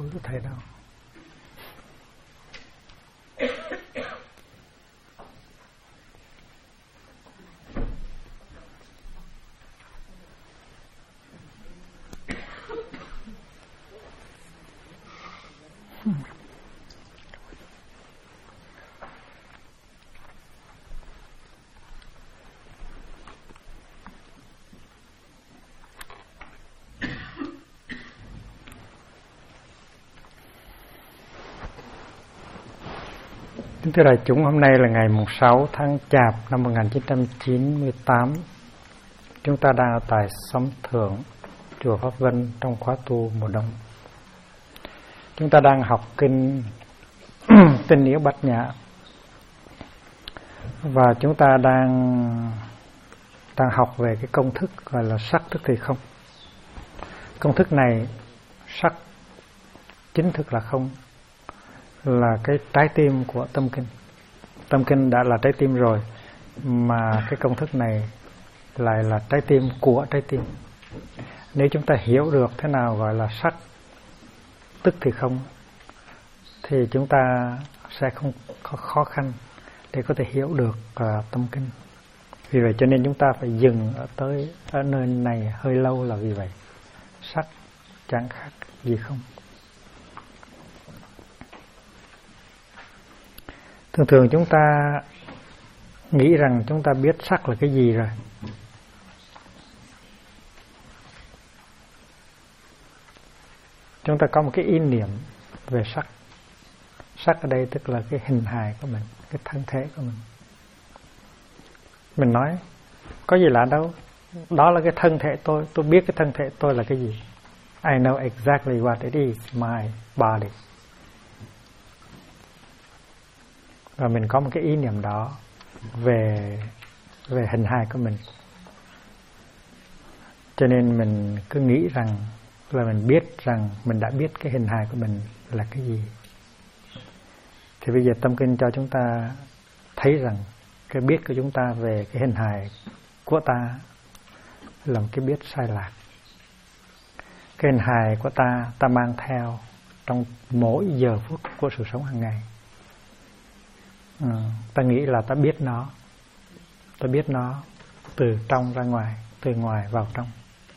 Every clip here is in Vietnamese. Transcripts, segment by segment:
tôi thấy đâu. Kính thưa đại chúng, hôm nay là ngày 6 tháng Chạp năm 1998. Chúng ta đang ở tại Xóm Thượng, chùa Pháp Vân trong khóa tu mùa đông. Chúng ta đang học kinh Tinh Yếu Bát Nhã, và chúng ta đang học về cái công thức gọi là sắc tức thì không. Công thức này, sắc chính thức là không, là cái trái tim của tâm kinh. Tâm kinh đã là trái tim rồi, mà cái công thức này lại là trái tim của trái tim. Nếu chúng ta hiểu được thế nào gọi là sắc tức thì không, thì chúng ta sẽ không có khó khăn để có thể hiểu được tâm kinh. Vì vậy cho nên chúng ta phải dừng ở nơi này hơi lâu là vì vậy. Sắc chẳng khác gì không. Thường thường chúng ta nghĩ rằng chúng ta biết sắc là cái gì rồi. Chúng ta có một cái ý niệm về sắc. Sắc ở đây tức là cái hình hài của mình, cái thân thể của mình. Mình nói có gì lạ đâu, đó là cái thân thể tôi biết cái thân thể tôi là cái gì. I know exactly what it is, my body. Và mình có một cái ý niệm đó về hình hài của mình. Cho nên mình cứ nghĩ rằng là mình biết rằng mình đã biết cái hình hài của mình là cái gì. Thì bây giờ tâm kinh cho chúng ta thấy rằng cái biết của chúng ta về cái hình hài của ta là một cái biết sai lạc. Cái hình hài của ta mang theo trong mỗi giờ phút của sự sống hàng ngày. Ta nghĩ là ta biết nó từ trong ra ngoài, từ ngoài vào trong.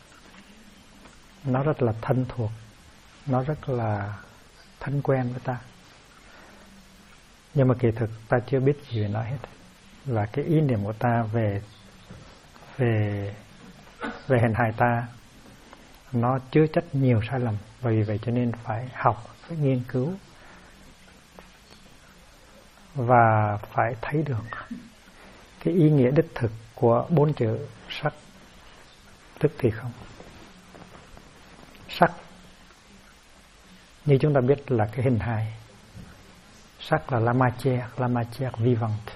Nó rất là thân thuộc, nó rất là thân quen với ta. Nhưng mà kỳ thực ta chưa biết gì về nó hết. Và cái ý niệm của ta về hình hài ta, nó chứa chất nhiều sai lầm. Và vì vậy cho nên phải học, phải nghiên cứu và phải thấy được cái ý nghĩa đích thực của 4 chữ sắc tức thì không. Sắc như chúng ta biết là cái hình hài. Sắc là la matière vivante.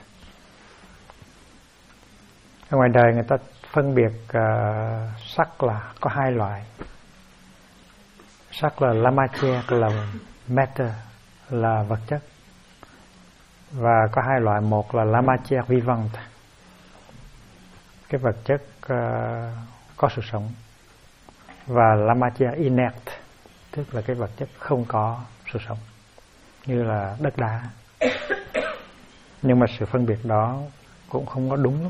Ở ngoài đời người ta phân biệt sắc là có 2 loại. Sắc là la matière, là matter, là vật chất. Và có 2 loại, một là la matière vivante, cái vật chất có sự sống, và la matière inerte, tức là cái vật chất không có sự sống, như là đất đá. Nhưng mà sự phân biệt đó cũng không có đúng lắm.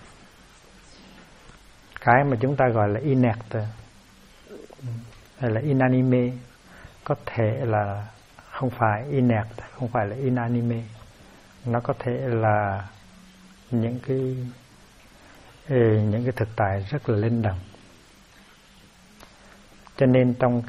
Cái mà chúng ta gọi là inerte hay là inanimé có thể là không phải inerte, không phải là inanimé. Nó có thể là những cái thực tại rất là linh động. Cho nên trong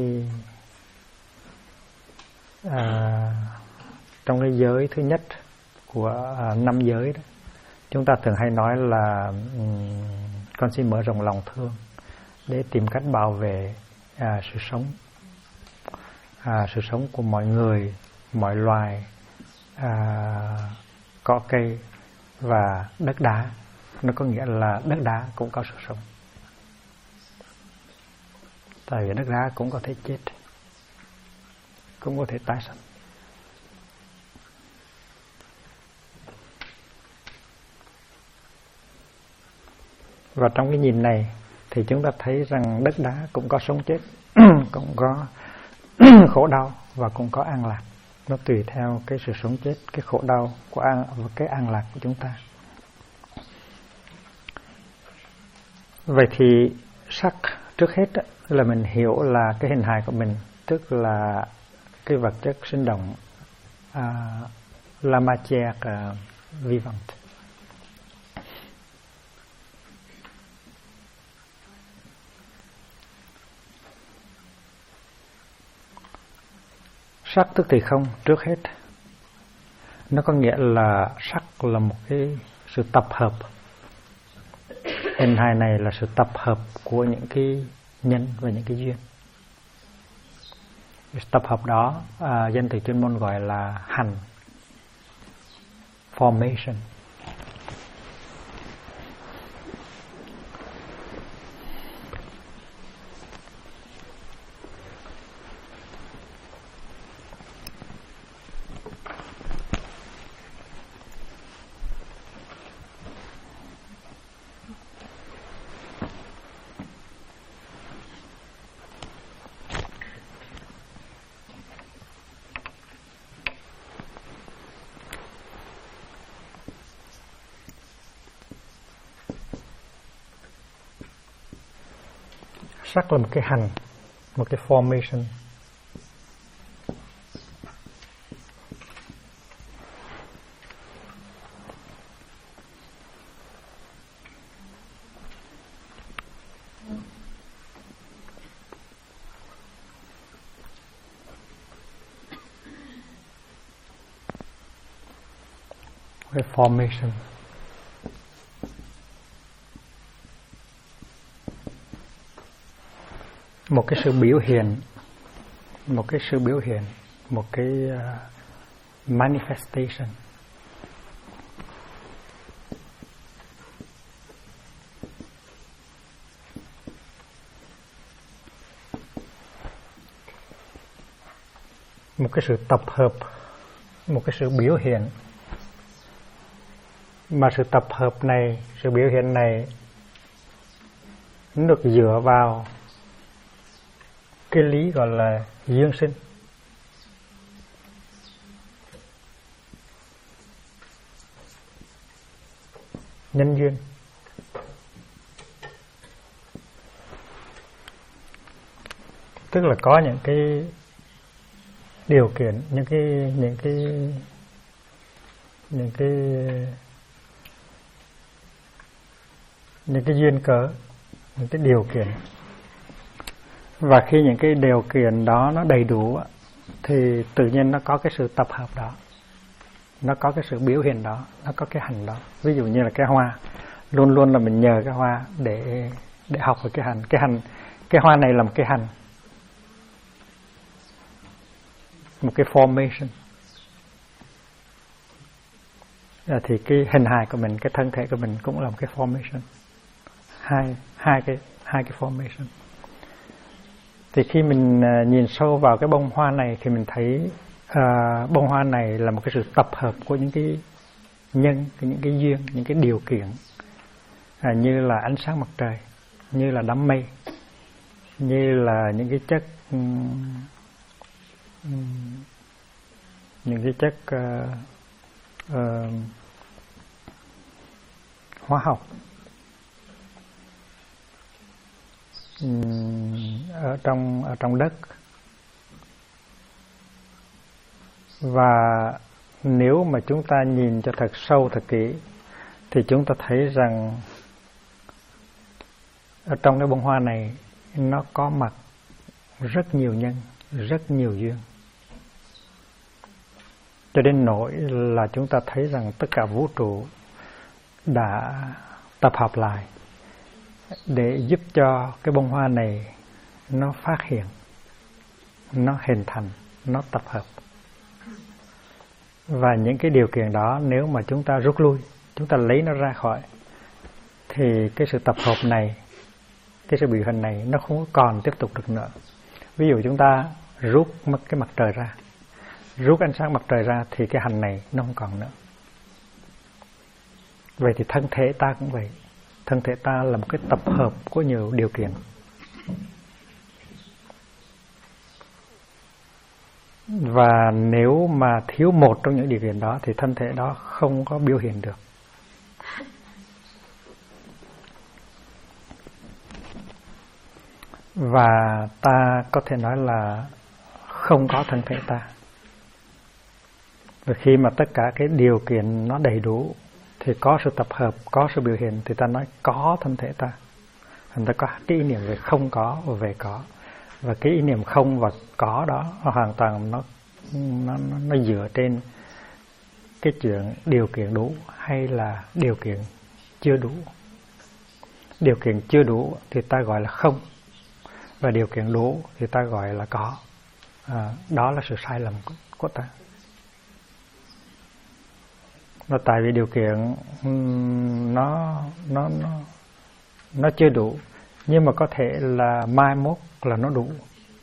cái giới thứ nhất của 5 giới đó, chúng ta thường hay nói là con xin mở rộng lòng thương để tìm cách bảo vệ sự sống của mọi người, mọi loài, cỏ cây và đất đá. Nó có nghĩa là đất đá cũng có sự sống. Tại vì đất đá cũng có thể chết, cũng có thể tái sinh. Và trong cái nhìn này thì chúng ta thấy rằng đất đá cũng có sống chết, cũng có khổ đau và cũng có an lạc. Nó tùy theo cái sự sống chết, cái khổ đau của và cái an lạc của chúng ta. Vậy thì sắc trước hết là mình hiểu là cái hình hài của mình, tức là cái vật chất sinh động, la matière vivante. Sắc tức thì không, trước hết nó có nghĩa là sắc là một cái sự tập hợp. Hình hài này là sự tập hợp của những cái nhân và những cái duyên. Tập hợp đó danh từ chuyên môn gọi là hành, formation. Sắc là một cái hành, một cái formation. Cái formation. Một cái sự biểu hiện, một cái manifestation. Một cái sự tập hợp, một cái sự biểu hiện. Mà sự tập hợp này, sự biểu hiện này nó được dựa vào cái lý gọi là duyên sinh. Nhân duyên. Tức là có những cái điều kiện, những cái duyên cớ, những cái điều kiện. Và khi những cái điều kiện đó nó đầy đủ thì tự nhiên nó có cái sự tập hợp đó, nó có cái sự biểu hiện đó, nó có cái hành đó. Ví dụ như là cái hoa, luôn luôn là mình nhờ cái hoa để học về cái hành. Cái hoa này là một cái hành, một cái formation. Thì cái hình hài của mình, cái thân thể của mình cũng là một cái formation. Hai cái formation. Thì khi mình nhìn sâu vào cái bông hoa này thì mình thấy bông hoa này là một cái sự tập hợp của những cái nhân, những cái duyên, những cái điều kiện, như là ánh sáng mặt trời, như là đám mây, như là những cái chất hóa học ở trong đất. Và nếu mà chúng ta nhìn cho thật sâu thật kỹ thì chúng ta thấy rằng ở trong cái bông hoa này nó có mặt rất nhiều nhân, rất nhiều duyên, cho đến nỗi là chúng ta thấy rằng tất cả vũ trụ đã tập hợp lại để giúp cho cái bông hoa này nó phát hiện, nó hình thành, nó tập hợp. Và những cái điều kiện đó nếu mà chúng ta rút lui, chúng ta lấy nó ra khỏi, thì cái sự tập hợp này, cái sự biểu hình này nó không còn tiếp tục được nữa. Ví dụ chúng ta rút cái mặt trời ra, rút ánh sáng mặt trời ra thì cái hành này nó không còn nữa. Vậy thì thân thể ta cũng vậy. Thân thể ta là một cái tập hợp của nhiều điều kiện. Và nếu mà thiếu một trong những điều kiện đó thì thân thể đó không có biểu hiện được. Và ta có thể nói là không có thân thể ta. Và khi mà tất cả cái điều kiện nó đầy đủ thì có sự tập hợp, có sự biểu hiện thì ta nói có thân thể ta. Người ta có cái ý niệm về không có và về có. Và cái ý niệm không và có đó hoàn toàn nó dựa trên cái chuyện điều kiện đủ hay là điều kiện chưa đủ. Điều kiện chưa đủ thì ta gọi là không, và điều kiện đủ thì ta gọi là có. Đó là sự sai lầm của ta. Và tại vì điều kiện nó chưa đủ, nhưng mà có thể là mai mốt là nó đủ.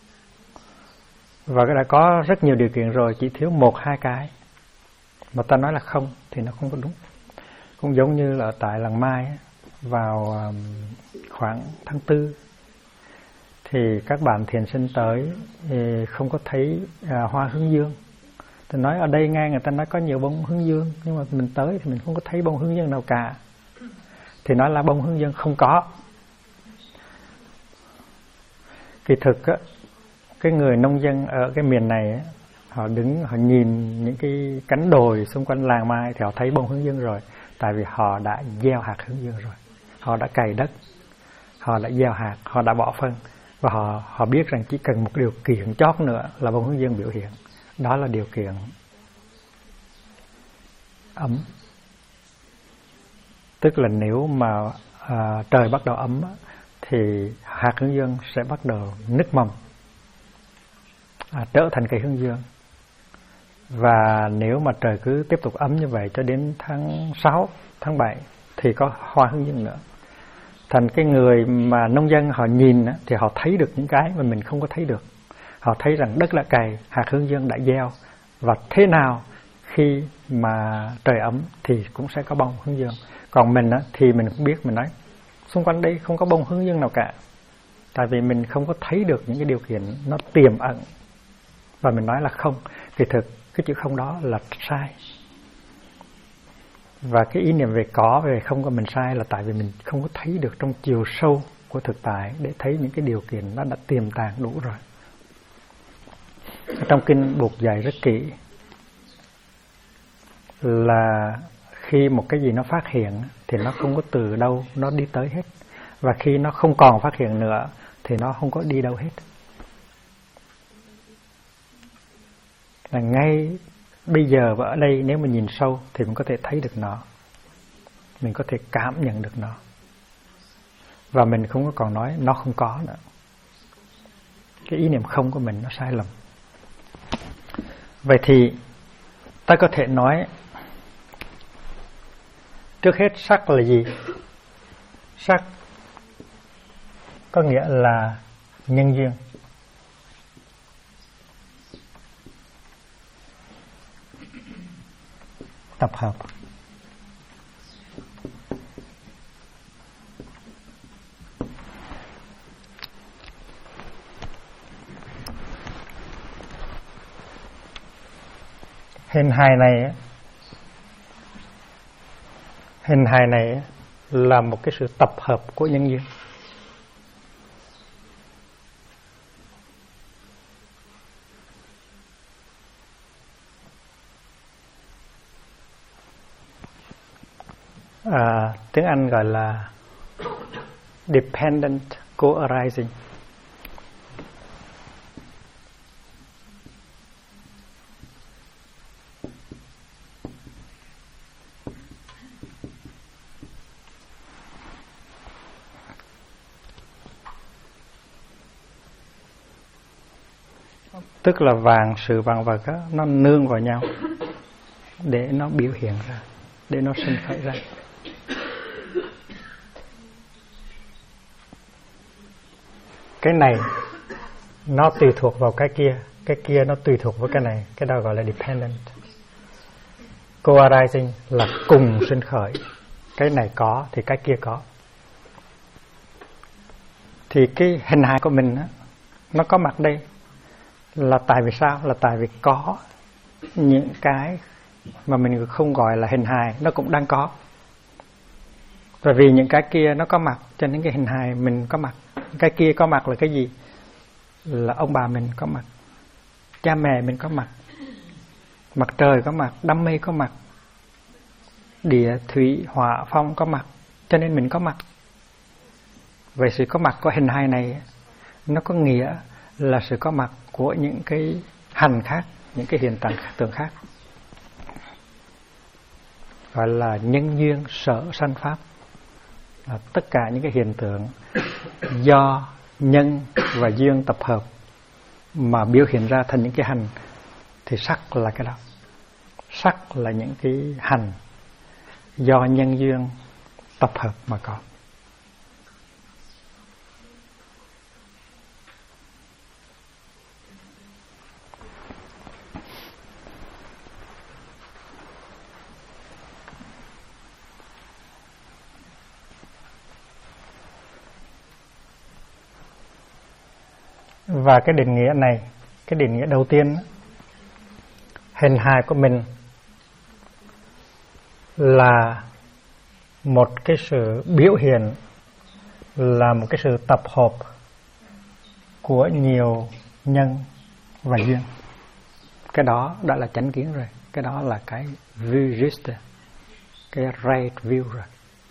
Và đã có rất nhiều điều kiện rồi, chỉ thiếu một hai cái mà ta nói là không thì nó không có đúng. Cũng giống như là tại làng Mai vào khoảng tháng 4 thì các bạn thiền sinh tới thì không có thấy hoa hướng dương. Thì nói ở đây nghe người ta nói có nhiều bông hướng dương, nhưng mà mình tới thì mình không có thấy bông hướng dương nào cả. Thì nói là bông hướng dương không có. Kỳ thực á, cái người nông dân ở cái miền này á, họ đứng họ nhìn những cái cánh đồi xung quanh làng Mai thì họ thấy bông hướng dương rồi. Tại vì họ đã gieo hạt hướng dương rồi. Họ đã cày đất, họ đã gieo hạt, họ đã bỏ phân. Và họ biết rằng chỉ cần một điều kiện chót nữa là bông hướng dương biểu hiện. Đó là điều kiện ấm. Tức là nếu mà trời bắt đầu ấm thì hạt hướng dương sẽ bắt đầu nứt mầm, trở thành cây hướng dương. Và nếu mà trời cứ tiếp tục ấm như vậy cho đến tháng 6, tháng 7 thì có hoa hướng dương nữa. Thành cái người mà nông dân họ nhìn thì họ thấy được những cái mà mình không có thấy được. Họ thấy rằng đất đã cày, hạt hướng dương đã gieo, và thế nào khi mà trời ấm thì cũng sẽ có bông hướng dương. Còn mình thì mình không biết, mình nói xung quanh đây không có bông hướng dương nào cả. Tại vì mình không có thấy được những cái điều kiện nó tiềm ẩn. Và mình nói là không. Kỳ thực cái chữ không đó là sai. Và cái ý niệm về có, về không của mình sai là tại vì mình không có thấy được trong chiều sâu của thực tại để thấy những cái điều kiện nó đã tiềm tàng đủ rồi. Trong kinh Bụt dạy rất kỹ là khi một cái gì nó phát hiện thì nó không có từ đâu nó đi tới hết. Và khi nó không còn phát hiện nữa thì nó không có đi đâu hết. Là ngay bây giờ và ở đây nếu mình nhìn sâu thì mình có thể thấy được nó. Mình có thể cảm nhận được nó. Và mình không có còn nói nó không có nữa. Cái ý niệm không của mình nó sai lầm. Vậy thì ta có thể nói trước hết sắc là gì? Sắc có nghĩa là nhân duyên. Tập hợp. Hình hài này là một cái sự tập hợp của nhân duyên. Tiếng Anh gọi là dependent co-arising. Tức là sự vạn vật đó, nó nương vào nhau để nó biểu hiện ra, để nó sinh khởi ra. Cái này nó tùy thuộc vào cái kia nó tùy thuộc vào cái này, cái đó gọi là dependent. Co-arising là cùng sinh khởi, cái này có thì cái kia có. Thì cái hình hài của mình á, nó có mặt đây, Là tại vì sao? Là tại vì có những cái mà mình không gọi là hình hài nó cũng đang có. Và vì những cái kia nó có mặt cho nên cái hình hài mình có mặt. Cái kia có mặt là cái gì? Là ông bà mình có mặt, cha mẹ mình có mặt, mặt trời có mặt, đám mây có mặt, địa thủy hỏa phong có mặt, cho nên mình có mặt. Vậy sự có mặt của hình hài này nó có nghĩa là sự có mặt của những cái hành khác, những cái hiện tượng khác, gọi là nhân duyên sở sanh pháp. Là tất cả những cái hiện tượng do nhân và duyên tập hợp mà biểu hiện ra thành những cái hành, thì sắc là cái đó. Sắc là những cái hành do nhân duyên tập hợp mà có. Và cái định nghĩa này, cái định nghĩa đầu tiên, hình hài của mình là một cái sự biểu hiện, là một cái sự tập hợp của nhiều nhân và duyên. Cái đó đã là chánh kiến rồi, cái đó là cái view juste, cái right view rồi.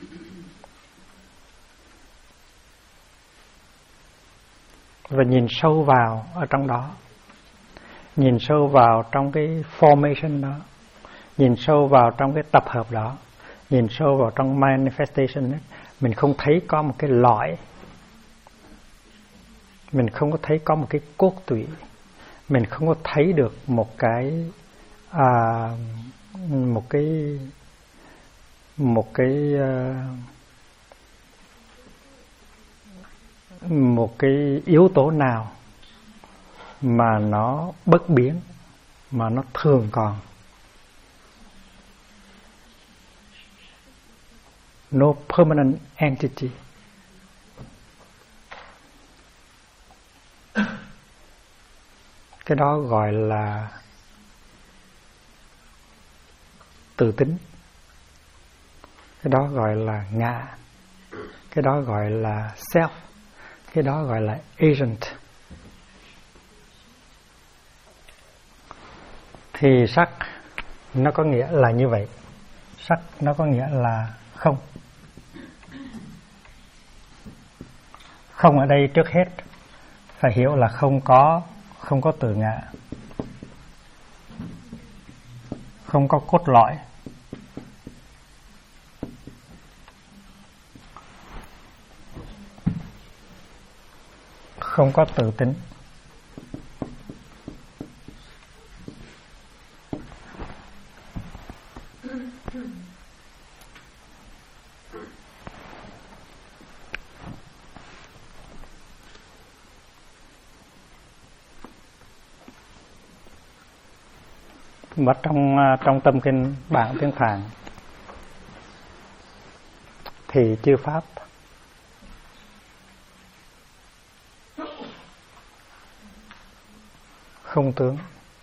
Và nhìn sâu vào ở trong đó, nhìn sâu vào trong cái formation đó, nhìn sâu vào trong cái tập hợp đó, nhìn sâu vào trong manifestation ấy, mình không thấy có một cái lõi, mình không có thấy có một cái cốt tủy, mình không có thấy được một cái một cái yếu tố nào mà nó bất biến, mà nó thường còn. No permanent entity. Cái đó gọi là tự tính, cái đó gọi là ngã, cái đó gọi là self, cái đó gọi là agent. Thì sắc nó có nghĩa là như vậy. Sắc nó có nghĩa là không. Không ở đây trước hết phải hiểu là không có tự ngã, không có cốt lõi, không có tự tính. Và trong tâm kinh bản tiếng Phạn thì chư pháp không tướng.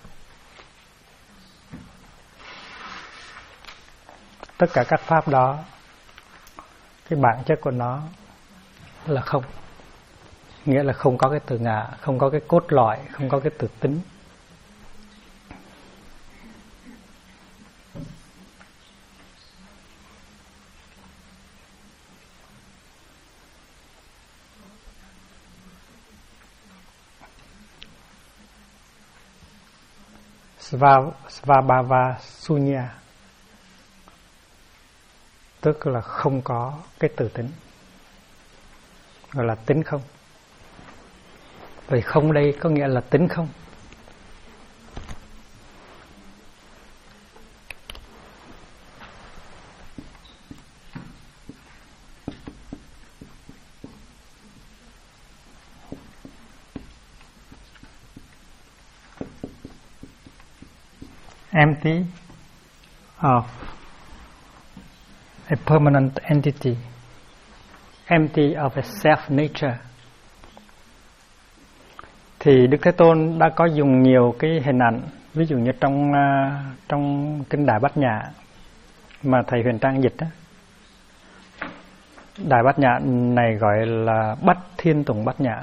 Tất cả các pháp đó, cái bản chất của nó là không. Nghĩa là không có cái tự ngã, không có cái cốt lõi, không có cái tự tính. Svabhava Sunya, tức là không có cái tự tính, gọi là tính không. Vậy không đây có nghĩa là tính không. Empty of a permanent entity, empty of a self nature. Thì Đức Thế Tôn đã có dùng nhiều cái hình ảnh, ví dụ như trong kinh Đại Bát Nhã mà thầy Huyền Trang dịch đó. Đại Bát Nhã này gọi là Bát Thiên Tùng Bát Nhã.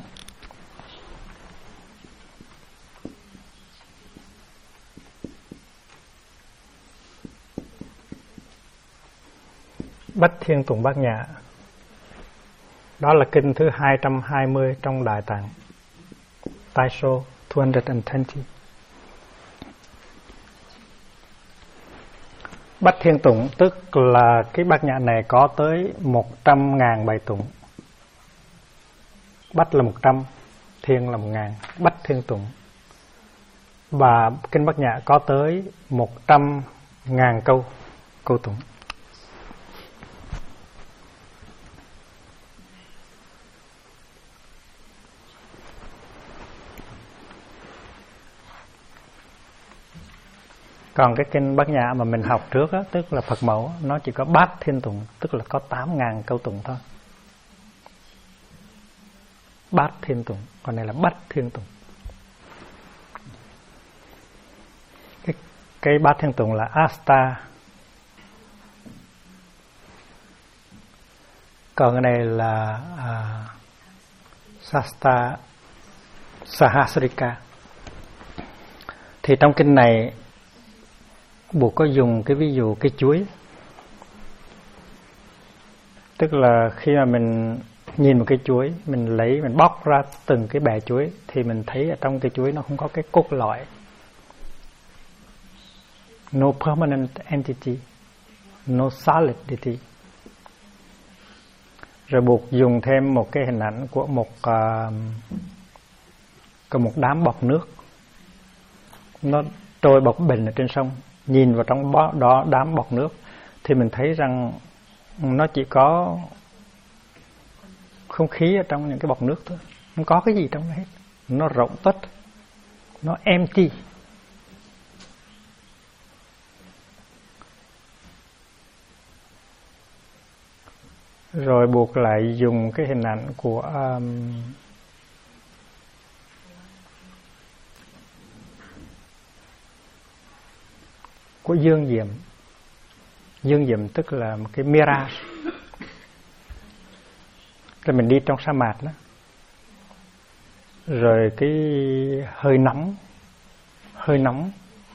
Bát Thiên Tùng Bát Nhã, đó là kinh thứ 220 trong Đại Tạng, Tai số 220. Bát Thiên Tụng tức là cái bát nhã này có tới 100.000 bài tụng. Bát là 100, thiên là 1.000, Bát Thiên Tụng. Và kinh bát nhã có tới 100.000 câu tụng. Còn cái kinh Bát Nhã mà mình học trước á, tức là Phật mẫu, nó chỉ có Bát Thiên Tụng, tức là có 8.000 câu tụng thôi. Bát Thiên Tụng, còn này là Bát Thiên Tụng. Cái Bát Thiên Tụng là Asta. Còn cái này là Sasta Sahasrika. Thì trong kinh này Buộc có dùng cái ví dụ cái chuối. Tức là khi mà mình nhìn một cái chuối, mình lấy, mình bóc ra từng cái bẹ chuối, thì mình thấy ở trong cái chuối nó không có cái cốt lõi. No permanent entity, no solidity. Rồi Buộc dùng thêm một cái hình ảnh của một đám bọt nước. Nó trôi bập bềnh ở trên sông. Nhìn vào trong đó đám bọt nước thì mình thấy rằng nó chỉ có không khí ở trong những cái bọt nước thôi, không có cái gì trong đó hết. Nó rỗng tuếch, nó empty. Rồi Buộc lại dùng cái hình ảnh của dương diệm. Dương diệm tức là một cái mirage. Rồi mình đi trong sa mạc đó, rồi cái hơi nóng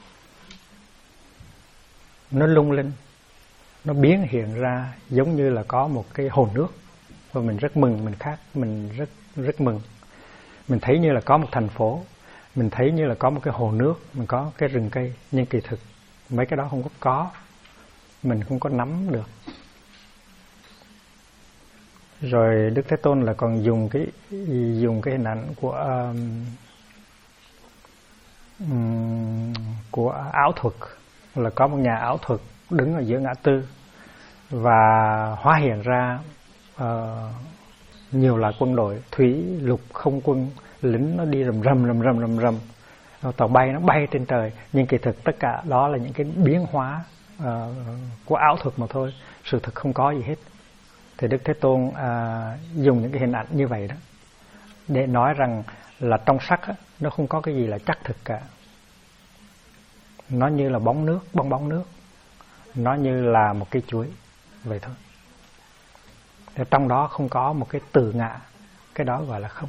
nó lung linh, nó biến hiện ra giống như là có một cái hồ nước. Và mình rất mừng, mình rất mừng. Mình thấy như là có một thành phố, mình thấy như là có một cái hồ nước, mình có cái rừng cây. Nhưng kỳ thực mấy cái đó không có, mình không có nắm được. Rồi Đức Thế Tôn là còn dùng cái hình ảnh của ảo thuật, là có một nhà ảo thuật đứng ở giữa ngã tư và hóa hiện ra nhiều loại quân đội, thủy, lục, không quân, lính nó đi rầm. Tàu bay nó bay trên trời, nhưng kỳ thực tất cả đó là những cái biến hóa của ảo thuật mà thôi, sự thực không có gì hết. Thì Đức Thế Tôn dùng những cái hình ảnh như vậy đó để nói rằng là trong sắc á, nó không có cái gì là chắc thực cả. Nó như là bong bóng nước, nó như là một cái chuối vậy thôi. Để trong đó không có một cái từ ngã, cái đó gọi là không.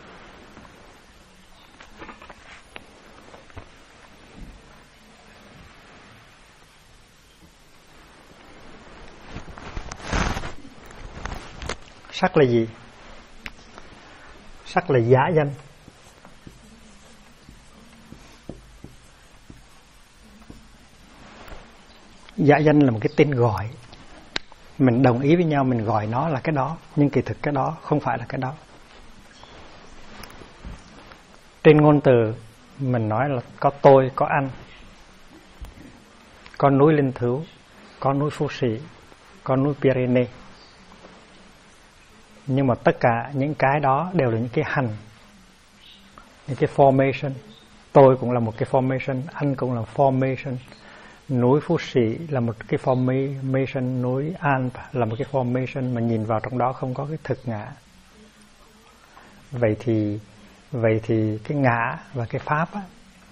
Sắc là gì? Sắc là giả danh. Giả danh là một cái tên gọi. Mình đồng ý với nhau, mình gọi nó là cái đó, nhưng kỳ thực cái đó không phải là cái đó. Trên ngôn từ mình nói là có tôi, có anh, có núi Linh Thứu, có núi Phú Sĩ, có núi Pyrenees. Nhưng mà tất cả những cái đó đều là những cái hành, những cái formation. Tôi cũng là một cái formation, anh cũng là formation. Núi Phú Sĩ là một cái formation, núi Alp là một cái formation, mà nhìn vào trong đó không có cái thực ngã. Vậy thì Vậy thì cái ngã và cái pháp á,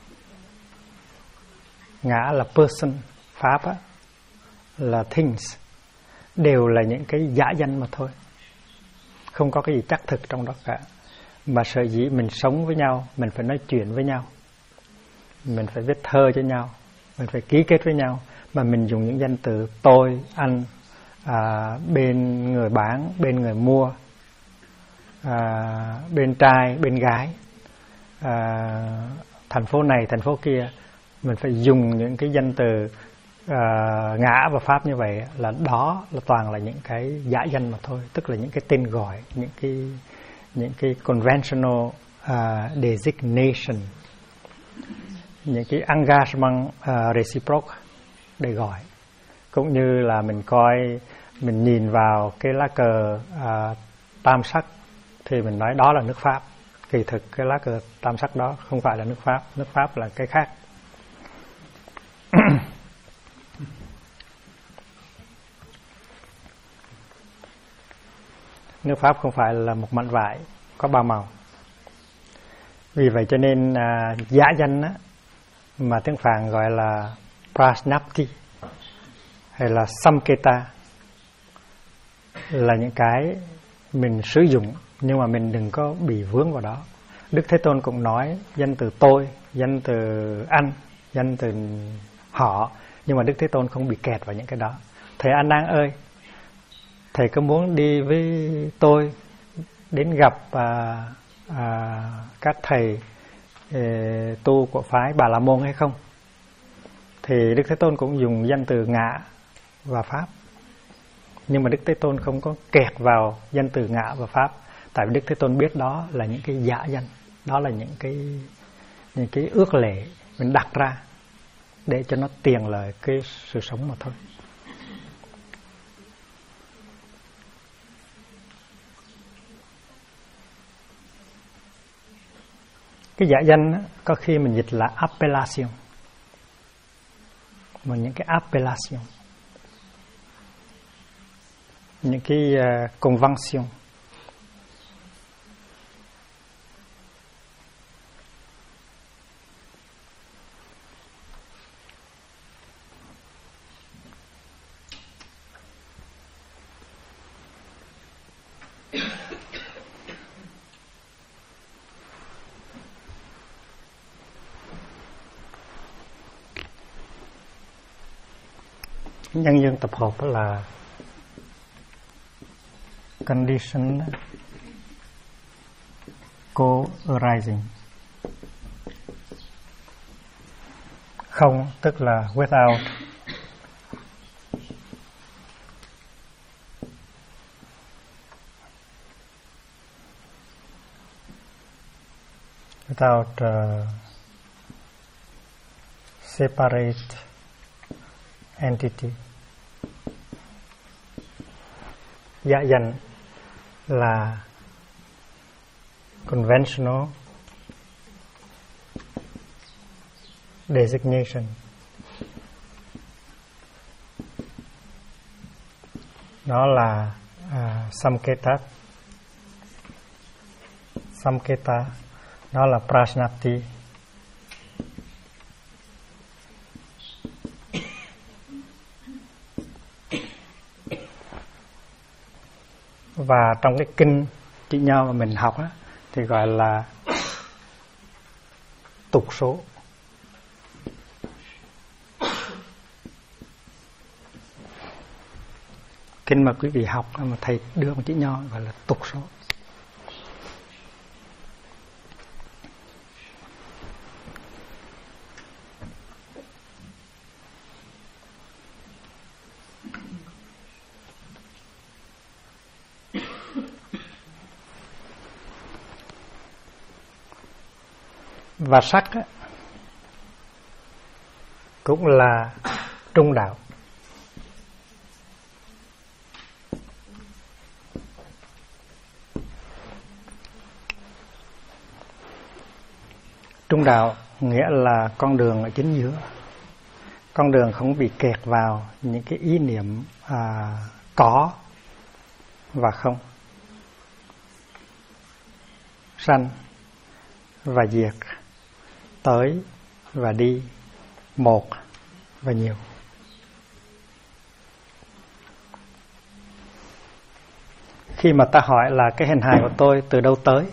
ngã là person, pháp á là things, đều là những cái giả danh mà thôi, không có cái gì chắc thực trong đó cả. Mà sở dĩ mình sống với nhau, mình phải nói chuyện với nhau, mình phải viết thơ cho nhau, mình phải ký kết với nhau, mà mình dùng những danh từ tôi, anh, bên người bán, bên người mua, bên trai, bên gái, thành phố này, thành phố kia. Mình phải dùng những cái danh từ ngã và pháp như vậy, là đó là toàn là những cái giả danh mà thôi, tức là những cái tên gọi, những cái conventional designation, những cái engagement reciprocal để gọi. Cũng như là mình nhìn vào cái lá cờ tam sắc thì mình nói đó là nước Pháp. Kỳ thực cái lá cờ tam sắc đó không phải là nước Pháp là cái khác. Nước Pháp không phải là một mảnh vải có ba màu. Vì vậy cho nên giả danh á, mà tiếng Phạn gọi là prajnapti hay là samketa, là những cái mình sử dụng nhưng mà mình đừng có bị vướng vào đó. Đức Thế Tôn cũng nói danh từ tôi, danh từ anh, danh từ họ, nhưng mà Đức Thế Tôn không bị kẹt vào những cái đó. Thầy A Nan ơi, thầy có muốn đi với tôi đến gặp các thầy tu của phái Bà La Môn hay không? Thì Đức Thế Tôn cũng dùng danh từ ngã và pháp, nhưng mà Đức Thế Tôn không có kẹt vào danh từ ngã và pháp, tại vì Đức Thế Tôn biết đó là những cái giả danh, đó là những cái ước lệ mình đặt ra để cho nó tiền lời cái sự sống mà thôi. Cái giả danh có khi mình dịch là appellation, mà những cái appellation, những cái convention. Nhân duyên tập hợp đó là condition co-arising. Không tức là without. Without separate entity. Giả danh là conventional designation. Đó là samketa. Samketa đó là prajnapti. Và trong cái kinh chữ Nho mà mình học á, thì gọi là tục số. Kinh mà quý vị học mà thầy đưa một chữ Nho gọi là tục số. Và sắc á, cũng là trung đạo. Trung đạo nghĩa là con đường ở chính giữa. Con đường không bị kẹt vào những cái ý niệm có và không, sanh và diệt, tới và đi, một và nhiều. Khi mà ta hỏi là cái hình hài của tôi từ đâu tới,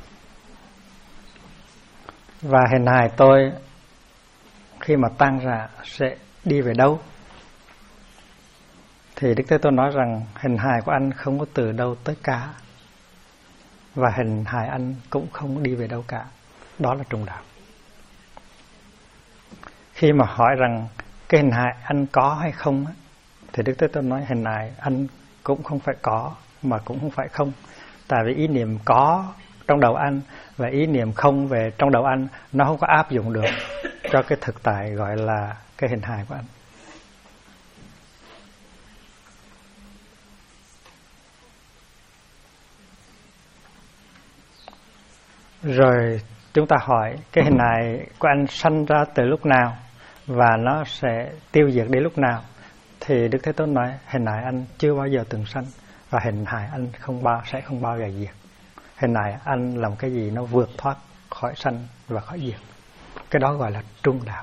và hình hài tôi khi mà tan ra sẽ đi về đâu, thì Đức Thế Tôn nói rằng hình hài của anh không có từ đâu tới cả, và hình hài anh cũng không đi về đâu cả. Đó là trung đạo. Khi mà hỏi rằng cái hình hài anh có hay không, thì Đức Thế Tôn nói hình hài anh cũng không phải có mà cũng không phải không. Tại vì ý niệm có trong đầu anh và ý niệm không về trong đầu anh, nó không có áp dụng được cho cái thực tại gọi là cái hình hài của anh. Rồi chúng ta hỏi cái hình hài của anh sanh ra từ lúc nào và nó sẽ tiêu diệt đến lúc nào, thì Đức Thế Tôn nói hình hài anh chưa bao giờ từng sanh, và hình hài anh sẽ không bao giờ diệt. Hình hài anh làm cái gì nó vượt thoát khỏi sanh và khỏi diệt. Cái đó gọi là trung đạo.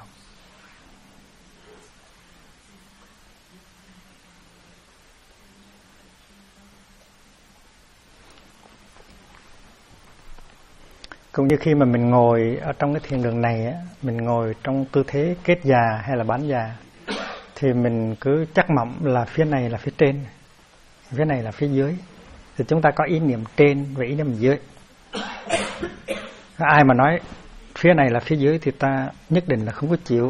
Cũng như khi mà mình ngồi ở trong cái thiền đường này, mình ngồi trong tư thế kết già hay là bán già, thì mình cứ chắc mộng là phía này là phía trên, phía này là phía dưới. Thì chúng ta có ý niệm trên và ý niệm dưới. Ai mà nói phía này là phía dưới thì ta nhất định là không có chịu.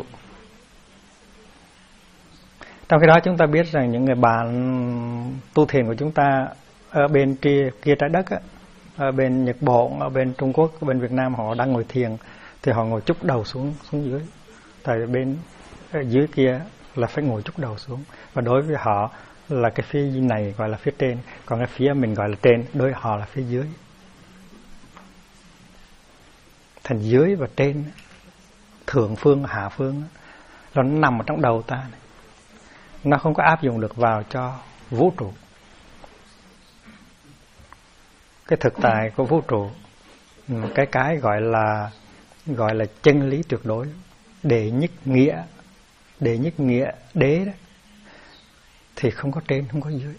Trong khi đó chúng ta biết rằng những người bạn tu thiền của chúng ta ở bên kia trái đất á, ở bên Nhật Bản, ở bên Trung Quốc, ở bên Việt Nam, họ đang ngồi thiền thì họ ngồi chúc đầu xuống dưới. Tại bên ở dưới kia là phải ngồi chúc đầu xuống, và đối với họ là cái phía này gọi là phía trên, còn cái phía mình gọi là trên, đối với họ là phía dưới. Thành dưới và trên, thượng phương hạ phương, nó nằm ở trong đầu ta này. Nó không có áp dụng được vào cho vũ trụ. Cái thực tại của vũ trụ, cái gọi là chân lý tuyệt đối, đệ nhất nghĩa đế đó, thì không có trên không có dưới.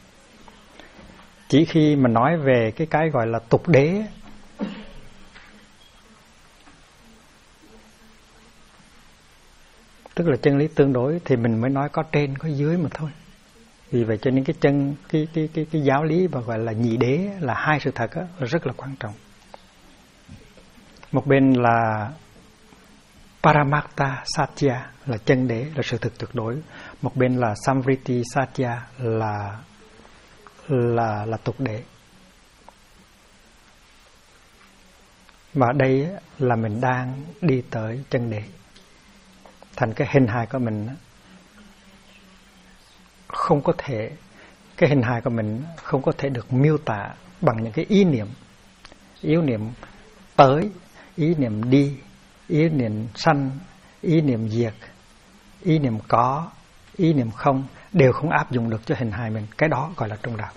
Chỉ khi mà nói về cái gọi là tục đế, tức là chân lý tương đối, thì mình mới nói có trên có dưới mà thôi. Vì vậy cho nên cái giáo lý và gọi là nhị đế là hai sự thật đó, rất là quan trọng. Một bên là Paramartha Satya là chân đế, là sự thực tuyệt đối. Một bên là Samvriti Satya là tục đế. Và đây là mình đang đi tới chân đế. Thành cái hình hài của mình không có thể, cái hình hài của mình không có thể được miêu tả bằng những cái ý niệm tới, ý niệm đi, ý niệm sanh, ý niệm diệt, ý niệm có, ý niệm không, đều không áp dụng được cho hình hài mình. Cái đó gọi là trung đạo.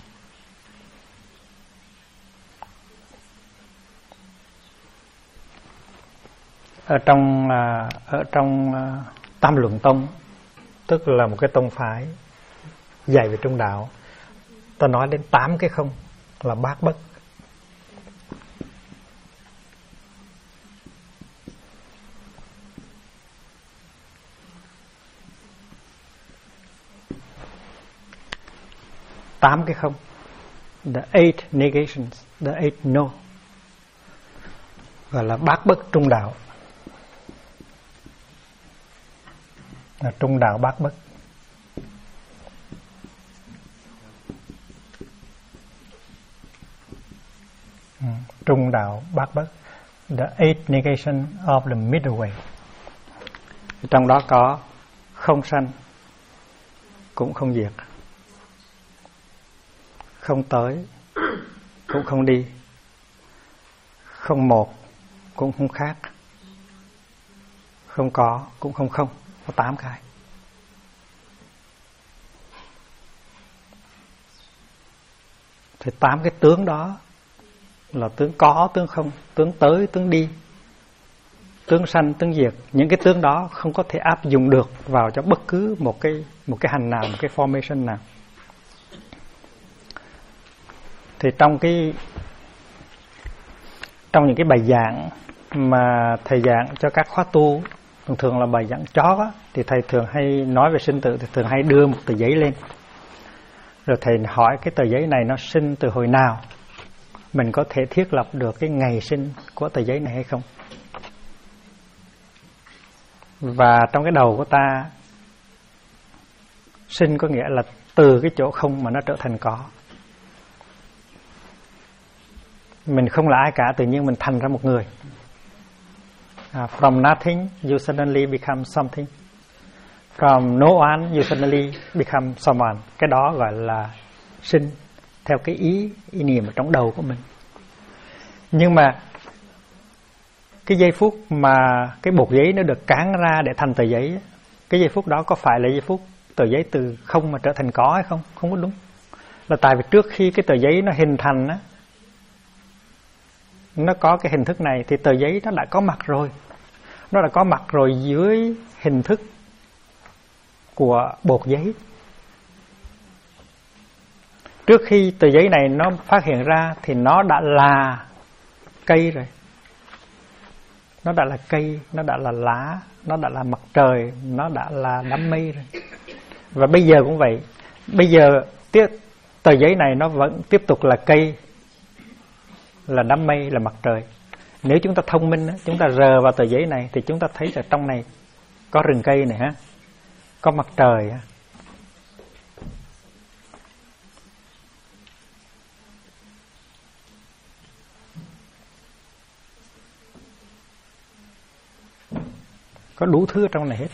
Ở trong Tam Luận Tông, tức là một cái tông phái dạy về trung đạo, ta nói đến 8 cái không là bát bất. Tám cái không, the 8 negations, the 8 no, gọi là bát bất trung đạo, là trung đạo bát bất. Trung đạo bát bất, the 8 negation of the middle way. Trong đó có không sanh cũng không diệt, không tới cũng không đi, không một cũng không khác, không có cũng không không. Có 8 cái. Thì 8 cái tướng đó là tướng có, tướng không, tướng tới, tướng đi, tướng sanh, tướng diệt, những cái tướng đó không có thể áp dụng được vào cho bất cứ một cái hành nào, một cái formation nào. Thì trong những cái bài giảng mà thầy giảng cho các khóa tu, thường là bài giảng chó á, thì thầy thường hay nói về sinh tử, thì thường hay đưa một tờ giấy lên, rồi thầy hỏi cái tờ giấy này nó sinh từ hồi nào, mình có thể thiết lập được cái ngày sinh của tờ giấy này hay không. Và trong cái đầu của ta, sinh có nghĩa là từ cái chỗ không mà nó trở thành có. Mình không là ai cả, tự nhiên mình thành ra một người. From nothing you suddenly become something. From no one you suddenly become someone. Cái đó gọi là sinh theo cái ý niệm ở trong đầu của mình. Nhưng mà cái giây phút mà cái bột giấy nó được cán ra để thành tờ giấy, cái giây phút đó có phải là giây phút tờ giấy từ không mà trở thành có hay không? Không có đúng. Là tại vì trước khi cái tờ giấy nó hình thành á, nó có cái hình thức này thì tờ giấy nó đã có mặt rồi. Nó đã có mặt rồi dưới hình thức của bột giấy. Trước khi tờ giấy này nó phát hiện ra thì nó đã là cây rồi. Nó đã là cây, nó đã là lá, nó đã là mặt trời, nó đã là đám mây rồi. Và bây giờ cũng vậy. Bây giờ tờ giấy này nó vẫn tiếp tục là cây, là đám mây, là mặt trời. Nếu chúng ta thông minh, chúng ta rờ vào tờ giấy này thì chúng ta thấy là trong này có rừng cây này, có mặt trời. Có đủ thứ ở trong này hết.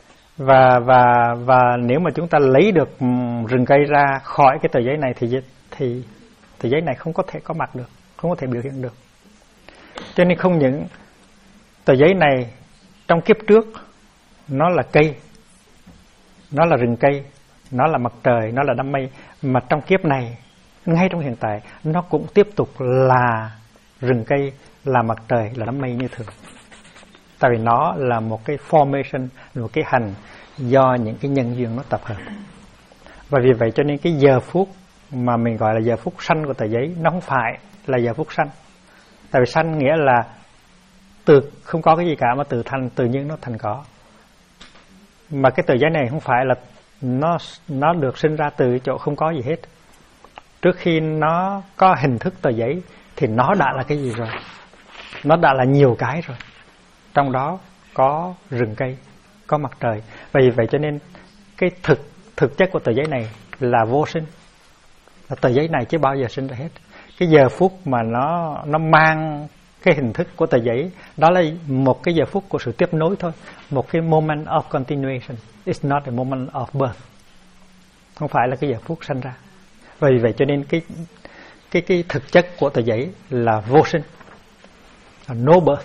Và nếu mà chúng ta lấy được rừng cây ra khỏi cái tờ giấy này thì tờ giấy này không có thể có mặt được, không có thể biểu hiện được. Cho nên không những tờ giấy này trong kiếp trước nó là cây, nó là rừng cây, nó là mặt trời, nó là đám mây, mà trong kiếp này, ngay trong hiện tại, nó cũng tiếp tục là rừng cây, là mặt trời, là đám mây như thường. Tại vì nó là một cái formation, một cái hành do những cái nhân duyên nó tập hợp. Và vì vậy cho nên cái giờ phút mà mình gọi là giờ phút sanh của tờ giấy, nó không phải là giờ phút sanh. Tại vì sanh nghĩa là từ không có cái gì cả mà tự nhiên nó thành có. Mà cái tờ giấy này không phải là nó được sinh ra từ chỗ không có gì hết. Trước khi nó có hình thức tờ giấy thì nó đã là cái gì rồi? Nó đã là nhiều cái rồi. Trong đó có rừng cây, có mặt trời. Vì vậy cho nên cái thực chất của tờ giấy này là vô sinh. Tờ giấy này chứ bao giờ sinh ra hết. Cái giờ phút mà nó mang cái hình thức của tờ giấy, đó là một cái giờ phút của sự tiếp nối thôi, một cái moment of continuation. It's not a moment of birth. Không phải là cái giờ phút sanh ra. Vì vậy cho nên cái thực chất của tờ giấy là vô sinh, là no birth.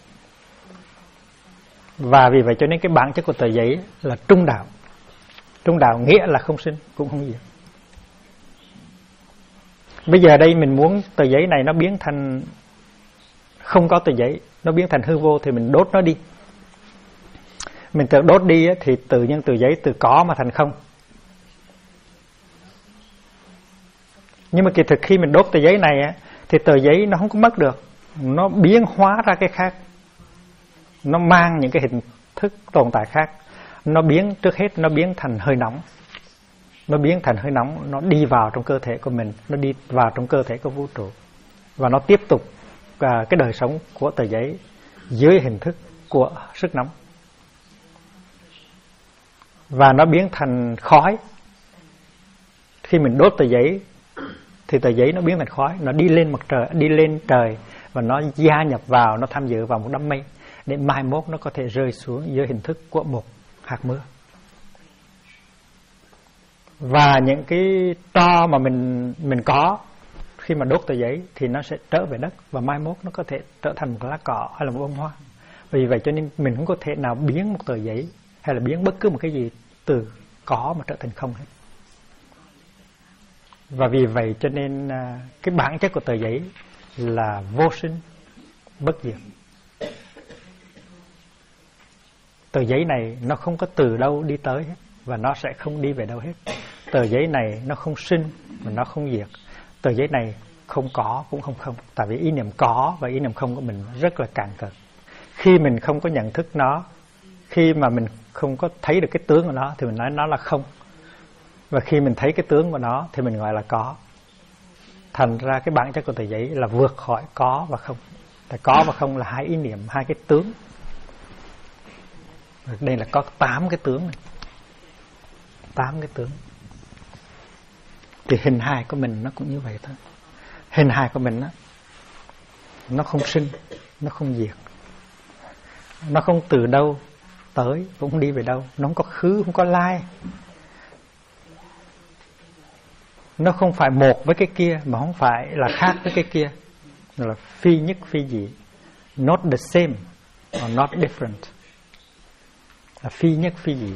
Và vì vậy cho nên cái bản chất của tờ giấy là trung đạo. Trung đạo nghĩa là không sinh cũng không diệt. Bây giờ đây mình muốn tờ giấy này nó biến thành không có tờ giấy, nó biến thành hư vô thì mình đốt nó đi. Mình tự đốt đi thì tự nhiên tờ giấy từ có mà thành không. Nhưng mà kỳ thực khi mình đốt tờ giấy này thì tờ giấy nó không có mất được, nó biến hóa ra cái khác. Nó mang những cái hình thức tồn tại khác. Nó biến, trước hết nó biến thành hơi nóng. Nó biến thành hơi nóng, nó đi vào trong cơ thể của mình, nó đi vào trong cơ thể của vũ trụ. Và nó tiếp tục cái đời sống của tờ giấy dưới hình thức của sức nóng. Và nó biến thành khói. Khi mình đốt tờ giấy thì tờ giấy nó biến thành khói, nó đi lên mặt trời, đi lên trời và nó gia nhập vào, nó tham dự vào một đám mây để mai mốt nó có thể rơi xuống dưới hình thức của một hạt mưa. Và những cái tro mà mình có khi mà đốt tờ giấy thì nó sẽ trở về đất và mai mốt nó có thể trở thành một lá cọ hay là một bông hoa. Vì vậy cho nên mình không có thể nào biến một tờ giấy hay là biến bất cứ một cái gì từ có mà trở thành không hết. Và vì vậy cho nên cái bản chất của tờ giấy là vô sinh, bất diệt. Tờ giấy này nó không có từ đâu đi tới hết, và nó sẽ không đi về đâu hết. Tờ giấy này nó không sinh mà nó không diệt. Tờ giấy này không có cũng không không. Tại vì ý niệm có và ý niệm không của mình rất là cạn cợt. Khi mình không có nhận thức nó, khi mà mình không có thấy được cái tướng của nó thì mình nói nó là không. Và khi mình thấy cái tướng của nó thì mình gọi là có. Thành ra cái bản chất của tờ giấy là vượt khỏi có và không. Tại có và không là hai ý niệm, hai cái tướng. Đây là có 8 cái tướng này. 8 cái tướng. Thì hình hài của mình nó cũng như vậy thôi. Hình hài của mình nó không sinh, nó không diệt. Nó không từ đâu tới, cũng không đi về đâu. Nó không có khứ, không có lai. Nó không phải một với cái kia, mà không phải là khác với cái kia. Nó là phi nhất phi dị. Not the same or not different. Là phi nhất phi dị.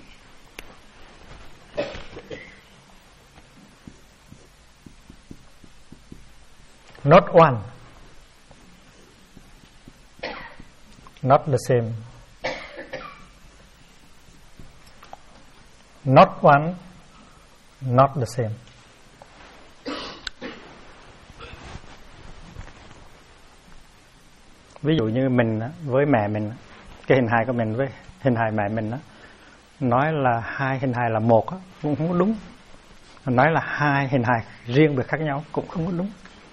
Not one, not the same. Not one, not the same. Ví dụ như mình với mẹ mình, cái hình hài của mình với hình hài mẹ mình nói là hai hình hài là một cũng không có đúng. Nói là hai hình hài riêng biệt khác nhau cũng không có đúng.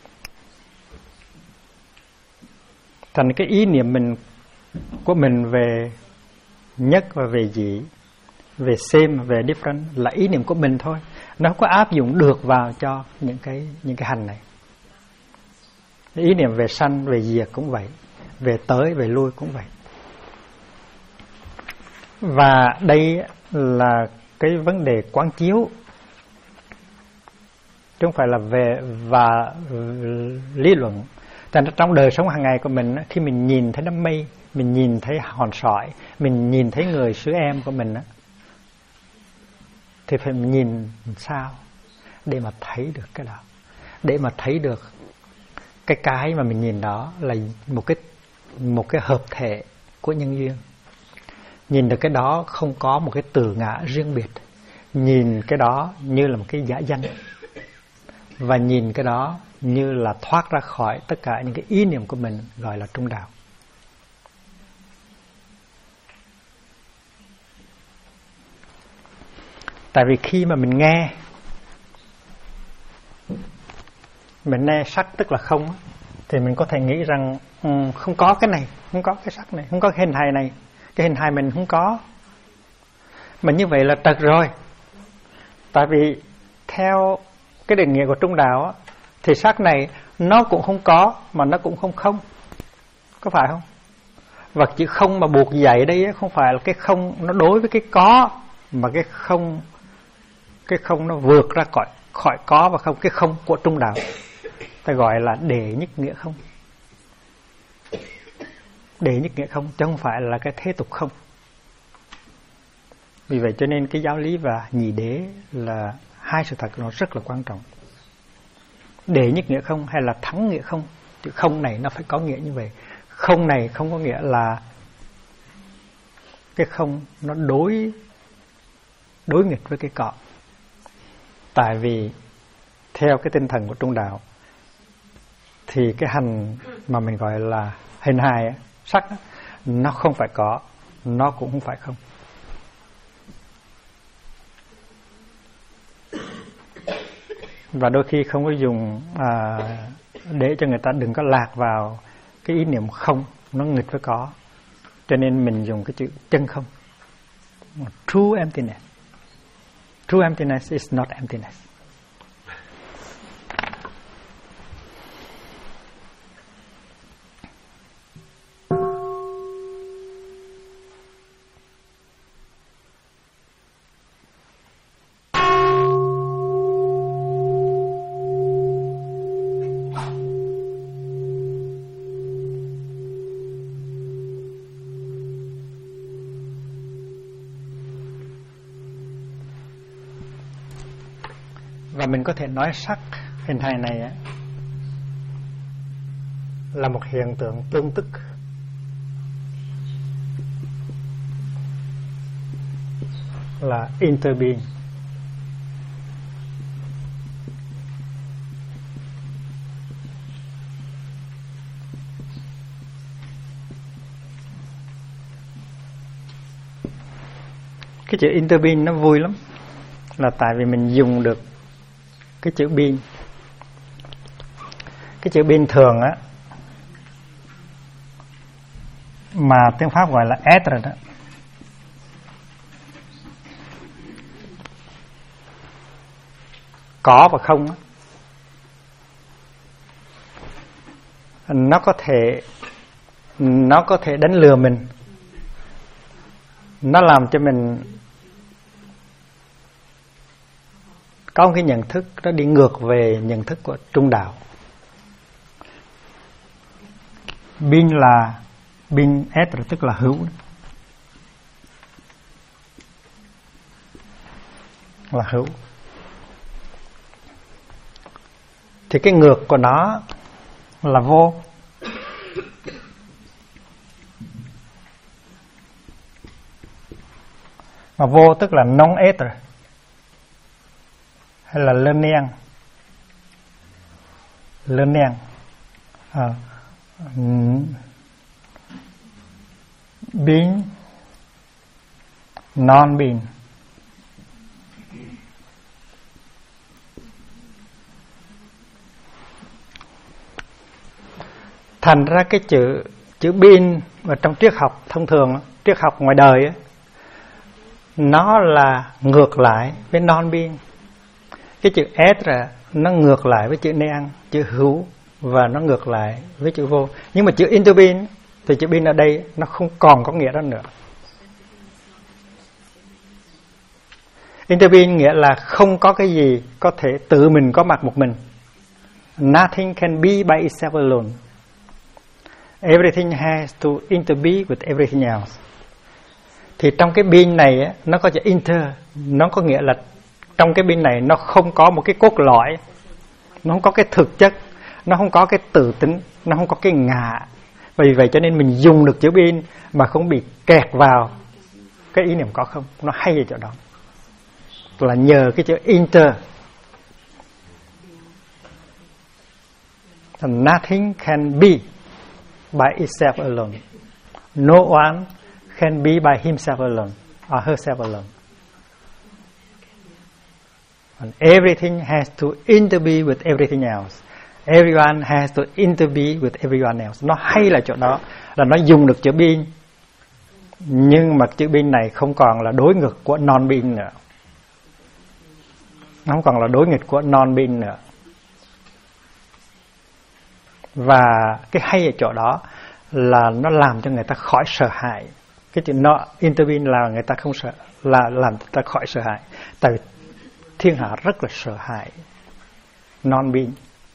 Thành cái ý niệm của mình về nhất và về dị, về same, về different là ý niệm của mình thôi. Nó không có áp dụng được vào cho những cái hành này. Ý niệm về sanh, về diệt cũng vậy, về tới, về lui cũng vậy. Và đây là cái vấn đề quán chiếu, chứ không phải là về và lý luận. Thành ra trong đời sống hàng ngày của mình, khi mình nhìn thấy đám mây, mình nhìn thấy hòn sỏi, mình nhìn thấy người xứ em của mình, thì phải nhìn sao để mà thấy được cái đó, để mà thấy được cái mà mình nhìn đó là một cái hợp thể của nhân duyên. Nhìn được cái đó không có một cái từ ngã riêng biệt, nhìn cái đó như là một cái giả danh, và nhìn cái đó như là thoát ra khỏi tất cả những cái ý niệm của mình, gọi là trung đạo. Tại vì khi mà mình nghe sắc tức là không, thì mình có thể nghĩ rằng không có cái này, không có cái sắc này, không có cái hình hài này, cái hình hài mình không có. Mà như vậy là trật rồi. Tại vì theo cái định nghĩa của trung đạo thì sắc này nó cũng không có mà nó cũng không không, có phải không? Và chữ không mà buộc dạy đây không phải là cái không nó đối với cái có, mà cái không nó vượt ra khỏi có và không, cái không của trung đạo ta gọi là đệ nhất nghĩa không. Đệ nhất nghĩa không chứ không phải là cái thế tục không. Vì vậy cho nên cái giáo lý và nhị đế là hai sự thật nó rất là quan trọng. Đệ nhất nghĩa không hay là thắng nghĩa không, chữ không này nó phải có nghĩa như vậy. Không này không có nghĩa là cái không nó đối nghịch với cái có. Tại vì theo cái tinh thần của trung đạo thì cái hành mà mình gọi là hình hài sắc nó không phải có, nó cũng không phải không. Và đôi khi không có dùng để cho người ta đừng có lạc vào cái ý niệm không nó nghịch với có, cho nên mình dùng cái chữ chân không. True emptiness. True emptiness is not emptiness. Và mình có thể nói sắc hình hài này là một hiện tượng tương tức. là interbeing. Cái chữ interbeing nó vui lắm, là tại vì mình dùng được cái chữ being. Cái chữ being thường á mà tiếng Pháp gọi là être đó, có và không á, nó có thể đánh lừa mình, nó làm cho mình có một cái nhận thức nó đi ngược về nhận thức của trung đạo. Being là being être, tức là hữu, là hữu. Thì cái ngược của nó là vô. Mà vô tức là non-être hay là le néant. Being, non-being. Thành ra cái chữ being ở trong triết học thông thường, triết học ngoài đời ấy, nó là ngược lại với non-being. Cái chữ être nó ngược lại với chữ néant, chữ hữu, và nó ngược lại với chữ vô. Nhưng mà chữ interbeing thì chữ being ở đây nó không còn có nghĩa đó nữa. Interbeing nghĩa là không có cái gì có thể tự mình có mặt một mình. Nothing can be by itself alone. Everything has to interbe with everything else. Thì trong cái being này á, nó có chữ inter, nó có nghĩa là trong cái being này nó không có một cái cốt lõi, nó không có cái thực chất, nó không có cái tự tính, nó không có cái ngã. Vì vậy cho nên mình dùng được chữ being mà không bị kẹt vào cái ý niệm có không. Nó hay ở chỗ đó là nhờ cái chữ inter. Nothing can be by itself alone. No one can be by himself alone or herself alone. And everything has to interbe with everything else. Everyone has to interbe with everyone else. Nó hay là chỗ đó là nó dùng được chữ being, nhưng mà chữ being này không còn là đối nghịch của non-being nữa. Nó không còn là đối nghịch của non-being nữa. Và cái hay ở chỗ đó là nó làm cho người ta khỏi sợ hãi. Cái chữ no interbeing là người ta không sợ, là làm người ta khỏi sợ hãi. Tại vì thiên hạ rất là sợ hãi non-being.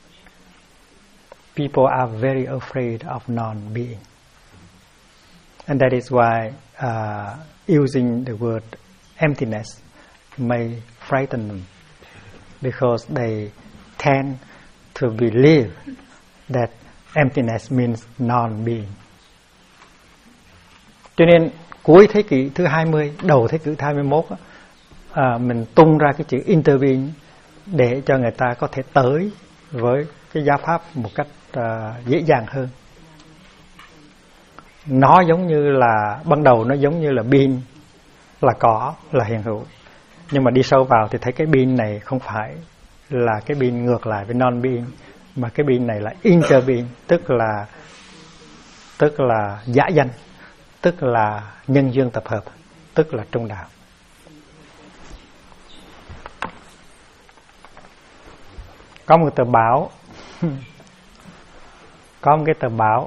People are very afraid of non-being. And that is why using the word emptiness may frighten them, because they tend to believe that emptiness means non-being. Cho nên cuối thế kỷ thứ 20, đầu thế kỷ thứ 21 mình tung ra cái chữ interbeing để cho người ta có thể tới với cái giáo pháp một cách dễ dàng hơn. Nó giống như là ban đầu nó giống như là being là có, là hiện hữu, nhưng mà đi sâu vào thì thấy cái being này không phải là cái being ngược lại với non-being, mà cái being này là interbeing, tức là giả danh, tức là nhân duyên tập hợp, tức là trung đạo. Có một tờ báo có một cái tờ báo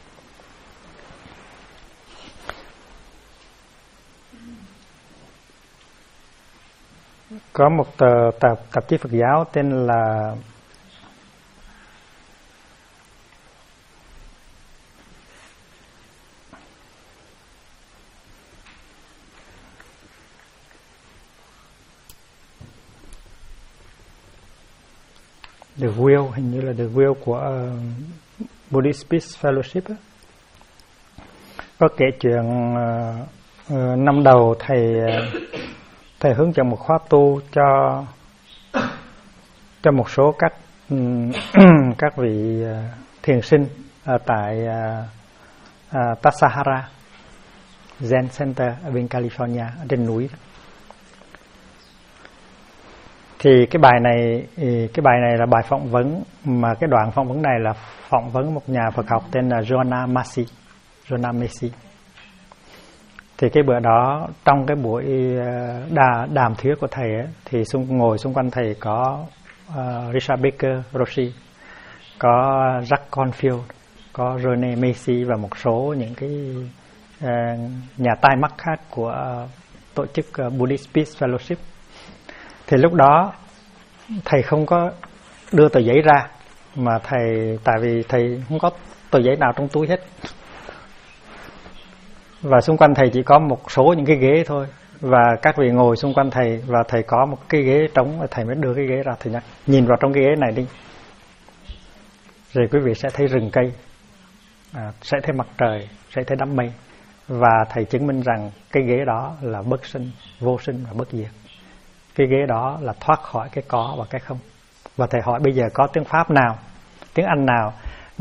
có một tạp chí Phật giáo tên là The Will, hình như là The Will của Buddhist Peace Fellowship á. Có kể chuyện năm đầu thầy thầy hướng dẫn một khóa tu cho một số các vị thiền sinh ở tại Tassajara Zen Center ở bên California, ở trên núi. Thì cái bài này là bài phỏng vấn, mà cái đoạn phỏng vấn này là phỏng vấn một nhà Phật học tên là Jonah Macy. Thì cái bữa đó, trong cái buổi đàm thuyết của thầy ấy, thì ngồi xung quanh thầy có Richard Baker Rossi, có Jack Confield, có Rene Macy và một số những cái nhà tai mắt khác của tổ chức Buddhist Peace Fellowship. Thì lúc đó thầy không có đưa tờ giấy ra, mà tại vì thầy không có tờ giấy nào trong túi hết, và xung quanh thầy chỉ có một số những cái ghế thôi, và các vị ngồi xung quanh thầy, và thầy có một cái ghế trống, và thầy mới đưa cái ghế ra. Thầy nhắc nhìn vào trong cái ghế này đi, rồi quý vị sẽ thấy rừng cây, sẽ thấy mặt trời, sẽ thấy đám mây, và thầy chứng minh rằng cái ghế đó là bất sinh, vô sinh và bất diệt. Cái ghế đó là thoát khỏi cái có và cái không. Và thầy hỏi bây giờ có tiếng Pháp nào, tiếng Anh nào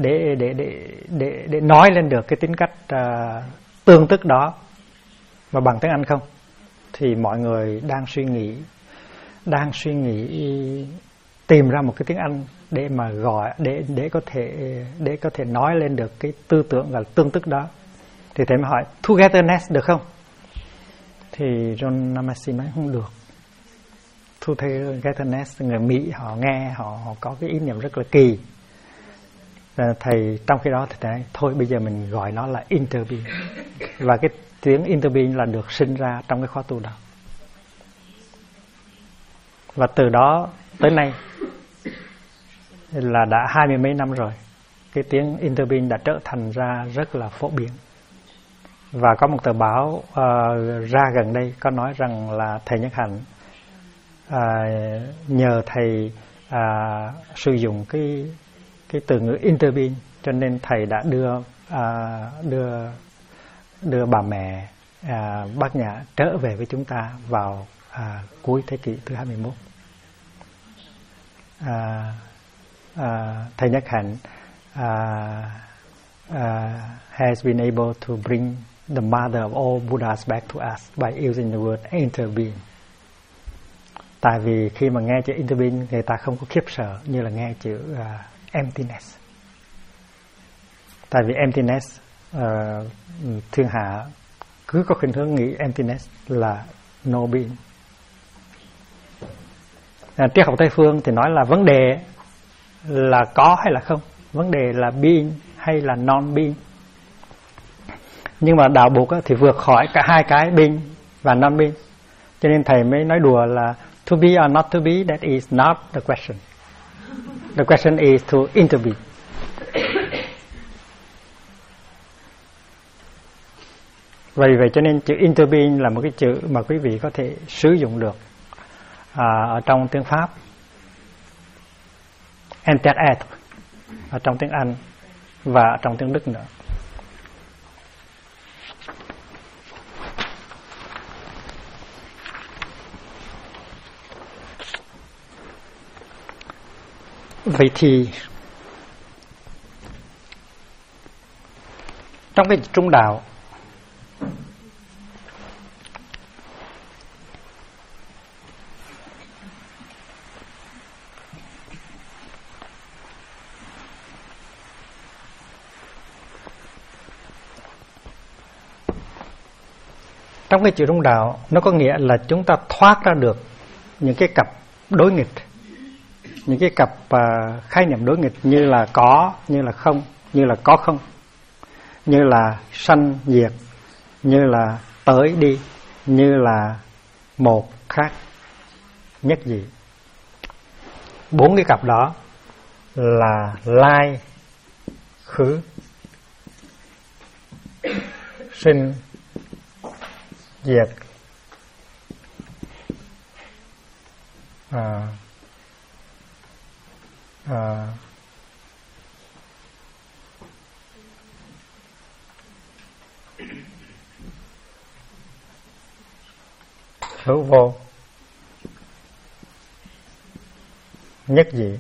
để nói lên được cái tính cách tương tức đó mà bằng tiếng Anh không? Thì mọi người đang suy nghĩ tìm ra một cái tiếng Anh để mà gọi, để có thể nói lên được cái tư tưởng và tương tức đó. Thì thầy mới hỏi togetherness được không? Thì John Namaste nói không được. Togetherness, người Mỹ họ nghe, họ có cái ý niệm rất là kỳ. Thầy trong khi đó thầy nói thôi bây giờ mình gọi nó là interbeing. Và cái tiếng interbeing là được sinh ra trong cái khóa tu đó. Và từ đó tới nay là đã 20 mấy năm rồi, cái tiếng interbeing đã trở thành ra rất là phổ biến. Và có một tờ báo ra gần đây có nói rằng là thầy Nhất Hạnh nhờ thầy sử dụng cái từ ngữ interbeing, cho nên thầy đã đưa bà mẹ Bát Nhã trở về với chúng ta vào cuối thế kỷ thứ 21. Thầy Nhất Hạnh has been able to bring the mother of all Buddhas back to us by using the word interbeing. Tại vì khi mà nghe chữ interbeing, người ta không có khiếp sợ như là nghe chữ emptiness. Tại vì emptiness, thiên hạ cứ có khuynh hướng nghĩ emptiness là no being. Triết học Tây phương thì nói là vấn đề là có hay là không, vấn đề là being hay là non being. Nhưng mà đạo Bụt thì vượt khỏi cả hai cái being và non being, cho nên thầy mới nói đùa là to be or not to be, that is not the question. The question is to interbe. Vậy cho nên chữ interbeing là một cái chữ mà quý vị có thể sử dụng được ở trong tiếng Pháp, interêtre ở trong tiếng Anh và trong tiếng Đức nữa. Vậy thì trong cái trung đạo, trong cái chữ trung đạo nó có nghĩa là chúng ta thoát ra được những cái cặp đối nghịch, những cái cặp khái niệm đối nghịch như là có, như là không, như là có không, như là sanh diệt, như là tới đi, như là một khác nhất dị. 4 cái cặp đó là lai, khứ, sinh, diệt, hữu vô. nhất dị.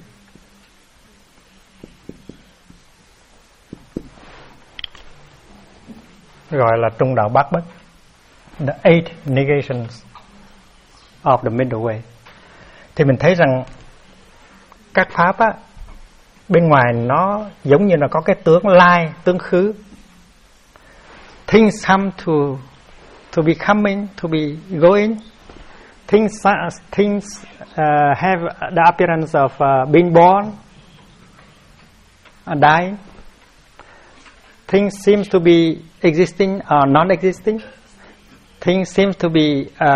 Gọi là trung đạo bát bất. The 8 negations of the middle way. Thì mình thấy rằng các pháp á, bên ngoài nó giống như là có cái tướng lai, tướng khứ. Things come to be coming, to be going. Things have the appearance of being born and dying. Things seem to be existing or non-existing. Things seem to be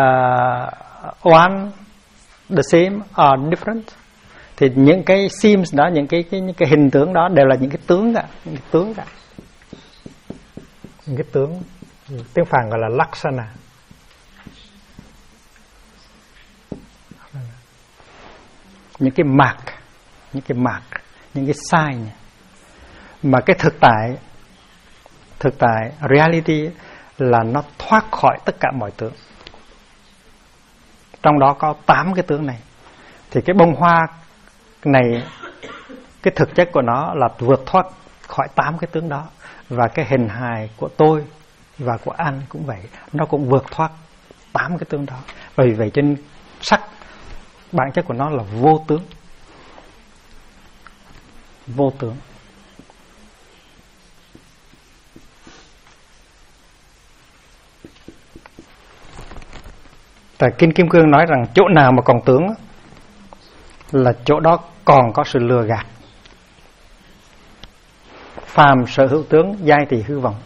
one, the same or different. Thì những cái seems đó, những cái hình tướng đó đều là những cái tướng cả, những cái tướng cả. Những cái tướng, tiếng Phạn gọi là Lakshana. Những cái mark, những cái sign. Mà cái thực tại reality là nó thoát khỏi tất cả mọi tướng. Trong đó có 8 cái tướng này. Thì cái bông hoa này, cái thực chất của nó là vượt thoát khỏi 8 cái tướng đó. Và cái hình hài của tôi và của anh cũng vậy, nó cũng vượt thoát 8 cái tướng đó. Bởi vì vậy cho nên sắc, bản chất của nó là vô tướng. Vô tướng. Tại Kinh Kim Cương nói rằng chỗ nào mà còn tướng là chỗ đó còn có sự lừa gạt. Phàm sở hữu tướng, giai thì hư vọng.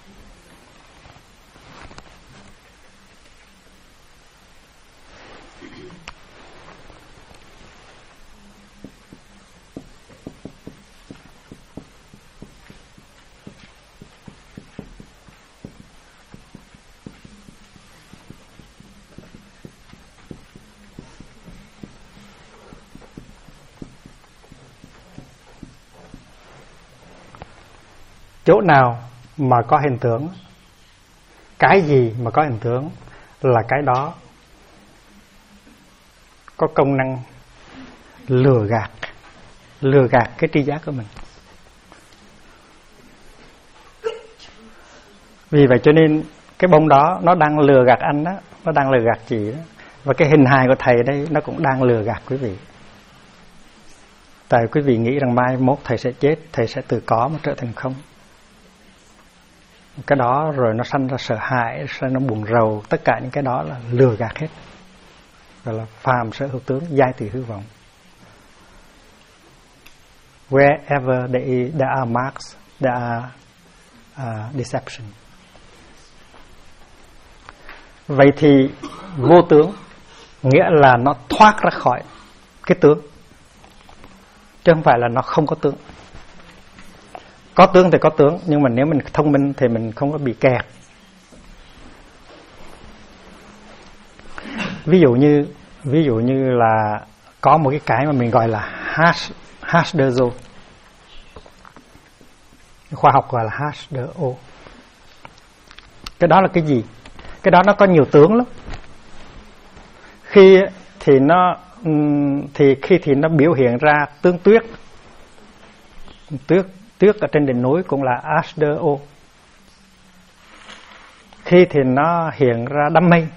Chỗ nào mà có hình tướng, cái gì mà có hình tướng là cái đó có công năng lừa gạt cái tri giác của mình. Vì vậy cho nên cái bông đó nó đang lừa gạt anh đó, nó đang lừa gạt chị đó. Và cái hình hài của thầy đây nó cũng đang lừa gạt quý vị. Tại quý vị nghĩ rằng mai mốt thầy sẽ chết, thầy sẽ từ có mà trở thành không. Cái đó rồi nó sanh ra sợ hãi, nó buồn rầu, tất cả những cái đó là lừa gạt hết. Gọi là phàm sở hữu tướng, giai thì hư vọng. Wherever there are marks, there are deception. Vậy thì vô tướng nghĩa là nó thoát ra khỏi cái tướng, chứ không phải là nó không có tướng. Có tướng thì có tướng, nhưng mà nếu mình thông minh thì mình không có bị kẹt. Ví dụ như là có một cái mà mình gọi là H2O. Khoa học gọi là H2O. Cái đó là cái gì? Cái đó nó có nhiều tướng lắm. Khi thì nó biểu hiện ra tướng tuyết. Tuyết ở trên đỉnh núi cũng là H2O. Khi thì nó hiện ra đám mây.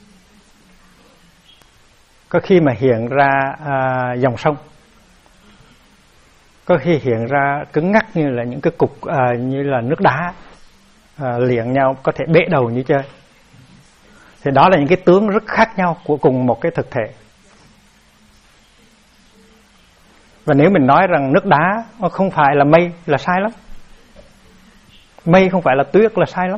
Có khi mà hiện ra dòng sông. Có khi hiện ra cứng ngắc như là những cái cục như là nước đá liền nhau, có thể bể đầu như chơi. Thì đó là những cái tướng rất khác nhau của cùng một cái thực thể. Và nếu mình nói rằng nước đá nó không phải là mây là sai lắm. Mây không phải là tuyết là sai lắm.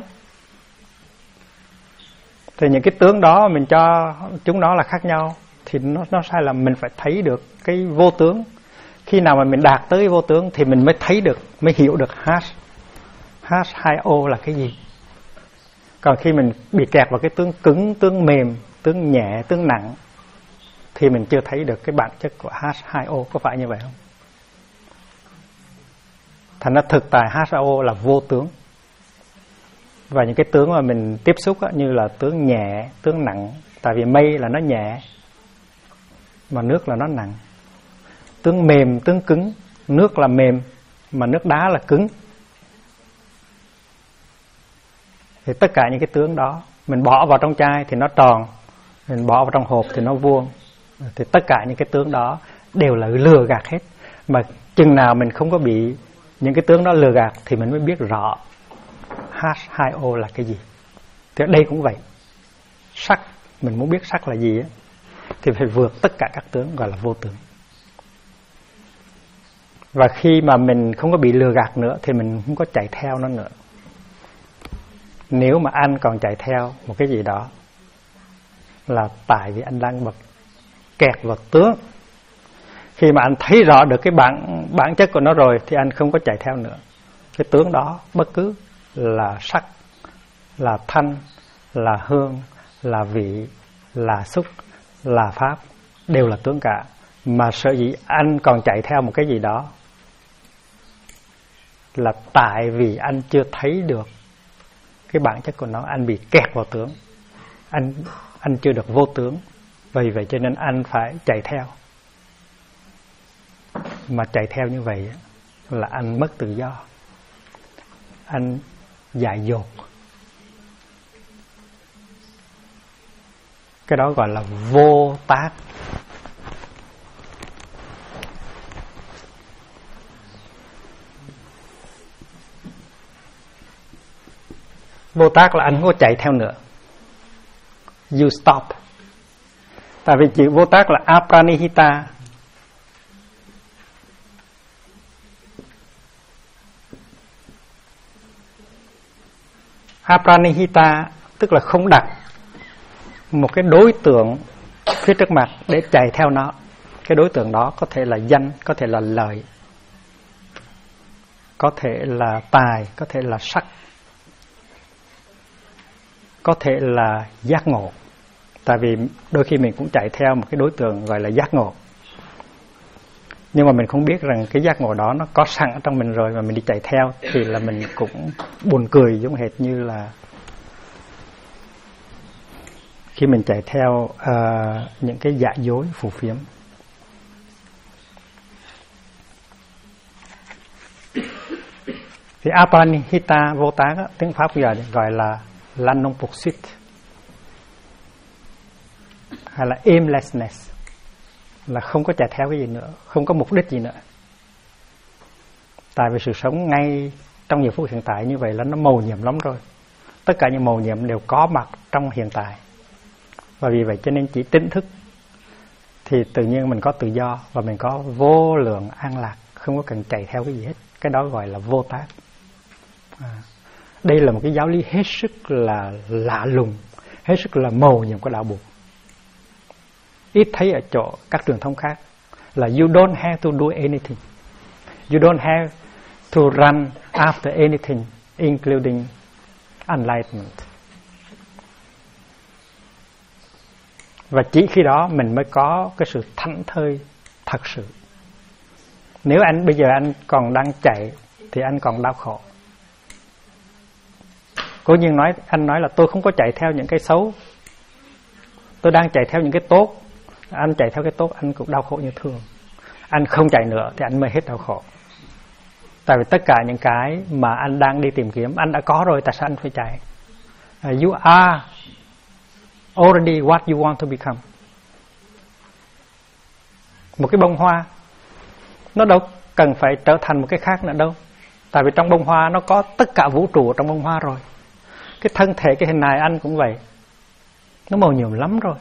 Thì những cái tướng đó mình cho chúng nó là khác nhau thì nó sai lầm. Mình phải thấy được cái vô tướng. Khi nào mà mình đạt tới vô tướng thì mình mới thấy được, mới hiểu được H2O là cái gì. Còn khi mình bị kẹt vào cái tướng cứng, tướng mềm, tướng nhẹ, tướng nặng thì mình chưa thấy được cái bản chất của H2O. Có phải như vậy không? Thành ra thực tại H2O là vô tướng. Và những cái tướng mà mình tiếp xúc như là tướng nhẹ, tướng nặng. Tại vì mây là nó nhẹ mà nước là nó nặng. tướng mềm, tướng cứng. Nước là mềm mà nước đá là cứng. Thì tất cả những cái tướng đó mình bỏ vào trong chai thì nó tròn, mình bỏ vào trong hộp thì nó vuông. Thì tất cả những cái tướng đó đều là lừa gạt hết. Mà chừng nào mình không có bị những cái tướng đó lừa gạt thì mình mới biết rõ H2O là cái gì. Thì ở đây cũng vậy. Sắc, mình muốn biết sắc là gì ấy, thì phải vượt tất cả các tướng gọi là vô tướng. Và khi mà mình không có bị lừa gạt nữa thì mình không có chạy theo nó nữa. Nếu mà anh còn chạy theo một cái gì đó là tại vì anh đang kẹt vào tướng. Khi mà anh thấy rõ được cái bản chất của nó rồi thì anh không có chạy theo nữa. Cái tướng đó bất cứ là sắc, là thanh, là hương, là vị, là xúc, là pháp, đều là tướng cả. Mà sở dĩ anh còn chạy theo một cái gì đó là tại vì anh chưa thấy được cái bản chất của nó, anh bị kẹt vào tướng. Anh chưa được vô tướng. Vì vậy cho nên anh phải chạy theo. Mà chạy theo như vậy là anh mất tự do. Anh dại dột. Cái đó gọi là vô tác. Vô tác là anh không có chạy theo nữa. You stop. Tại vì chữ vô tác là apranihita. Apranihita tức là không đặt một cái đối tượng phía trước mặt để chạy theo nó. Cái đối tượng đó có thể là danh, có thể là lợi, có thể là tài, có thể là sắc, có thể là giác ngộ. Tại vì đôi khi mình cũng chạy theo một cái đối tượng gọi là giác ngộ, nhưng mà mình không biết rằng cái giác ngộ đó nó có sẵn ở trong mình rồi mà mình đi chạy theo thì là mình cũng buồn cười, giống hệt như là khi mình chạy theo những cái giả dối phù phiếm. Thì apanihita vô tác á, tiếng Pháp bây giờ gọi là la non poursuite hay là aimlessness, là không có chạy theo cái gì nữa, không có mục đích gì nữa. Tại vì sự sống ngay trong giờ phút hiện tại như vậy là nó mầu nhiệm lắm rồi. Tất cả những mầu nhiệm đều có mặt trong hiện tại. Và vì vậy cho nên chỉ tỉnh thức thì tự nhiên mình có tự do và mình có vô lượng an lạc, không có cần chạy theo cái gì hết. Cái đó gọi là vô tác. Đây là một cái giáo lý hết sức là lạ lùng, hết sức là mầu nhiệm của đạo Bụt. Ít thấy ở chỗ các truyền thống khác là you don't have to do anything. You don't have to run after anything, including enlightenment. Và chỉ khi đó mình mới có cái sự thảnh thơi thật sự. Nếu bây giờ anh còn đang chạy thì anh còn đau khổ. Cố nhiên anh nói là tôi không có chạy theo những cái xấu, tôi đang chạy theo những cái tốt. Anh chạy theo cái tốt anh cũng đau khổ như thường. Anh không chạy nữa thì anh mới hết đau khổ. Tại vì tất cả những cái mà anh đang đi tìm kiếm anh đã có rồi, tại sao anh phải chạy? You are already what you want to become. Một cái bông hoa nó đâu cần phải trở thành một cái khác nữa đâu. Tại vì trong bông hoa nó có tất cả vũ trụ trong bông hoa rồi. Cái thân thể, cái hình hài anh cũng vậy. Nó màu nhiệm lắm rồi.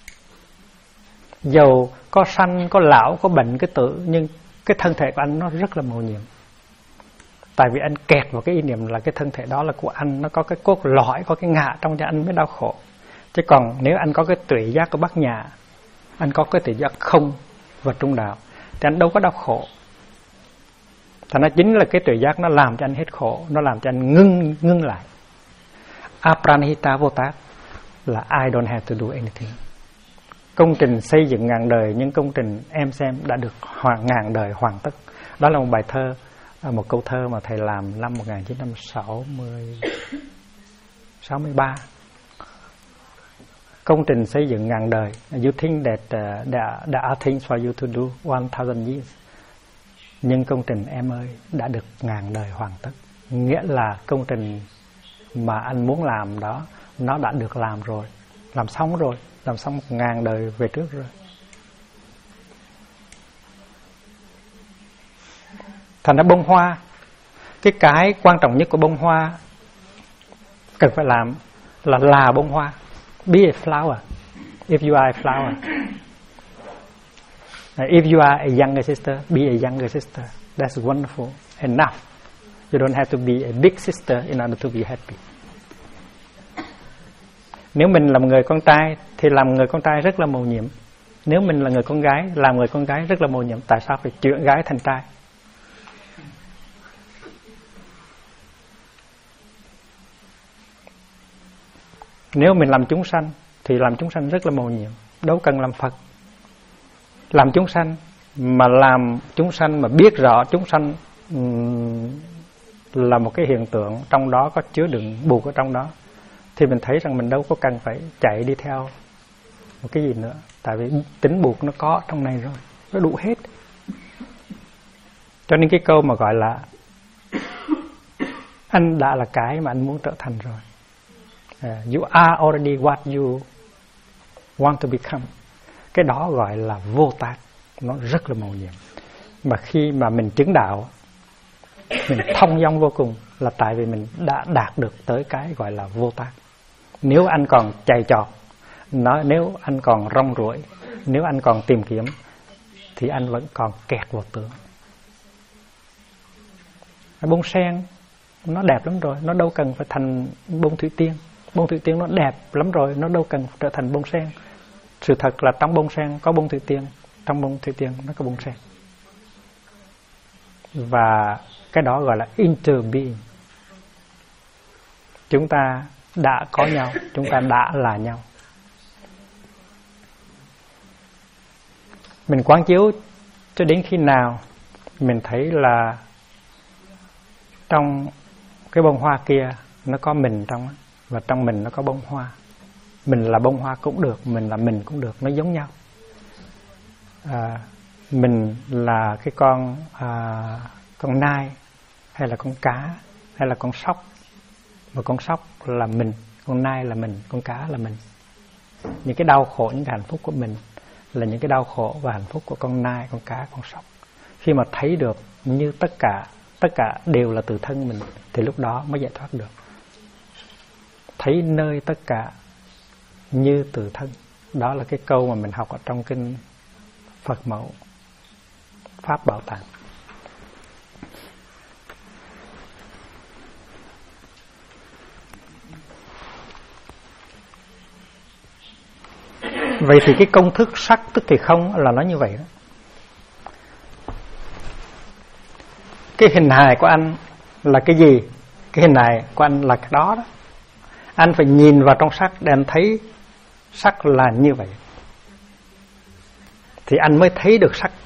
Dầu có sanh, có lão, có bệnh, cái tử, nhưng cái thân thể của anh nó rất là màu nhiệm. Tại vì anh kẹt vào cái ý niệm là cái thân thể đó là của anh, nó có cái cốt lõi, có cái ngã trong cho anh mới đau khổ. Chứ còn nếu anh có cái tuệ giác của Bát Nhã, anh có cái tuệ giác không và trung đạo, thì anh đâu có đau khổ. Thành ra chính là cái tuệ giác nó làm cho anh hết khổ, nó làm cho anh ngưng lại. Apranihita vô tác là I don't have to do anything. Công trình xây dựng ngàn đời, những công trình em xem đã được ngàn đời hoàn tất. Đó là một bài thơ, một câu thơ mà thầy làm năm 1963. công trình xây dựng ngàn đời. You think that there are things for you to do 1000 years. Nhưng công trình em ơi đã được ngàn đời hoàn tất. Nghĩa là công trình mà anh muốn làm đó nó đã được làm rồi, làm xong rồi, làm xong 1000 đời về trước rồi. Thành ra bông hoa, cái quan trọng nhất của bông hoa cần phải làm là bông hoa. Be a flower. If you are a flower. If you are a younger sister, be a younger sister. That's wonderful. Enough. You don't have to be a big sister in order to be happy. Nếu mình là một người con trai thì làm người con trai rất là mầu nhiệm. Nếu mình là người con gái, làm người con gái rất là mầu nhiệm. Tại sao phải chuyển gái thành trai? Nếu mình làm chúng sanh thì làm chúng sanh rất là mầu nhiệm. Đâu cần làm Phật. Làm chúng sanh mà biết rõ chúng sanh là một cái hiện tượng, trong đó có chứa đựng buộc ở trong đó, thì mình thấy rằng mình đâu có cần phải chạy đi theo một cái gì nữa. Tại vì tính buộc nó có trong này rồi, nó đủ hết. Cho nên cái câu mà gọi là anh đã là cái mà anh muốn trở thành rồi. You are already what you want to become. Cái đó gọi là vô tác. Nó rất là mầu nhiệm. Mà khi mà mình chứng đạo, mình thông dong vô cùng, là tại vì mình đã đạt được tới cái gọi là vô tác. Nếu anh còn chạy trọt, nếu anh còn rong ruổi, nếu anh còn tìm kiếm, thì anh vẫn còn kẹt vào tưởng. Bông sen nó đẹp lắm rồi, nó đâu cần phải thành bông thủy tiên. Bông thủy tiên nó đẹp lắm rồi, nó đâu cần trở thành bông sen. Sự thật là trong bông sen có bông thủy tiên, trong bông thủy tiên nó có bông sen. Và cái đó gọi là interbeing. Chúng ta đã có nhau, chúng ta đã là nhau. Mình quán chiếu cho đến khi nào mình thấy là trong cái bông hoa kia nó có mình trong, và trong mình nó có bông hoa. Mình là bông hoa cũng được, mình là mình cũng được, nó giống nhau. Mình là cái con nai, hay là con cá, hay là con sóc. Và con sóc là mình, con nai là mình, con cá là mình. Những cái đau khổ, những cái hạnh phúc của mình là những cái đau khổ và hạnh phúc của con nai, con cá, con sóc. Khi mà thấy được như tất cả đều là từ thân mình, thì lúc đó mới giải thoát được. Thấy nơi tất cả như từ thân. Đó là cái câu mà mình học ở trong kinh Phật Mẫu Pháp Bảo Tàng. Vậy thì cái công thức sắc tức thì không là nó như vậy đó. Cái hình hài của anh là cái gì? Cái hình hài của anh là cái đó đó. Anh phải nhìn vào trong sắc để anh thấy sắc là như vậy, thì anh mới thấy được sắc.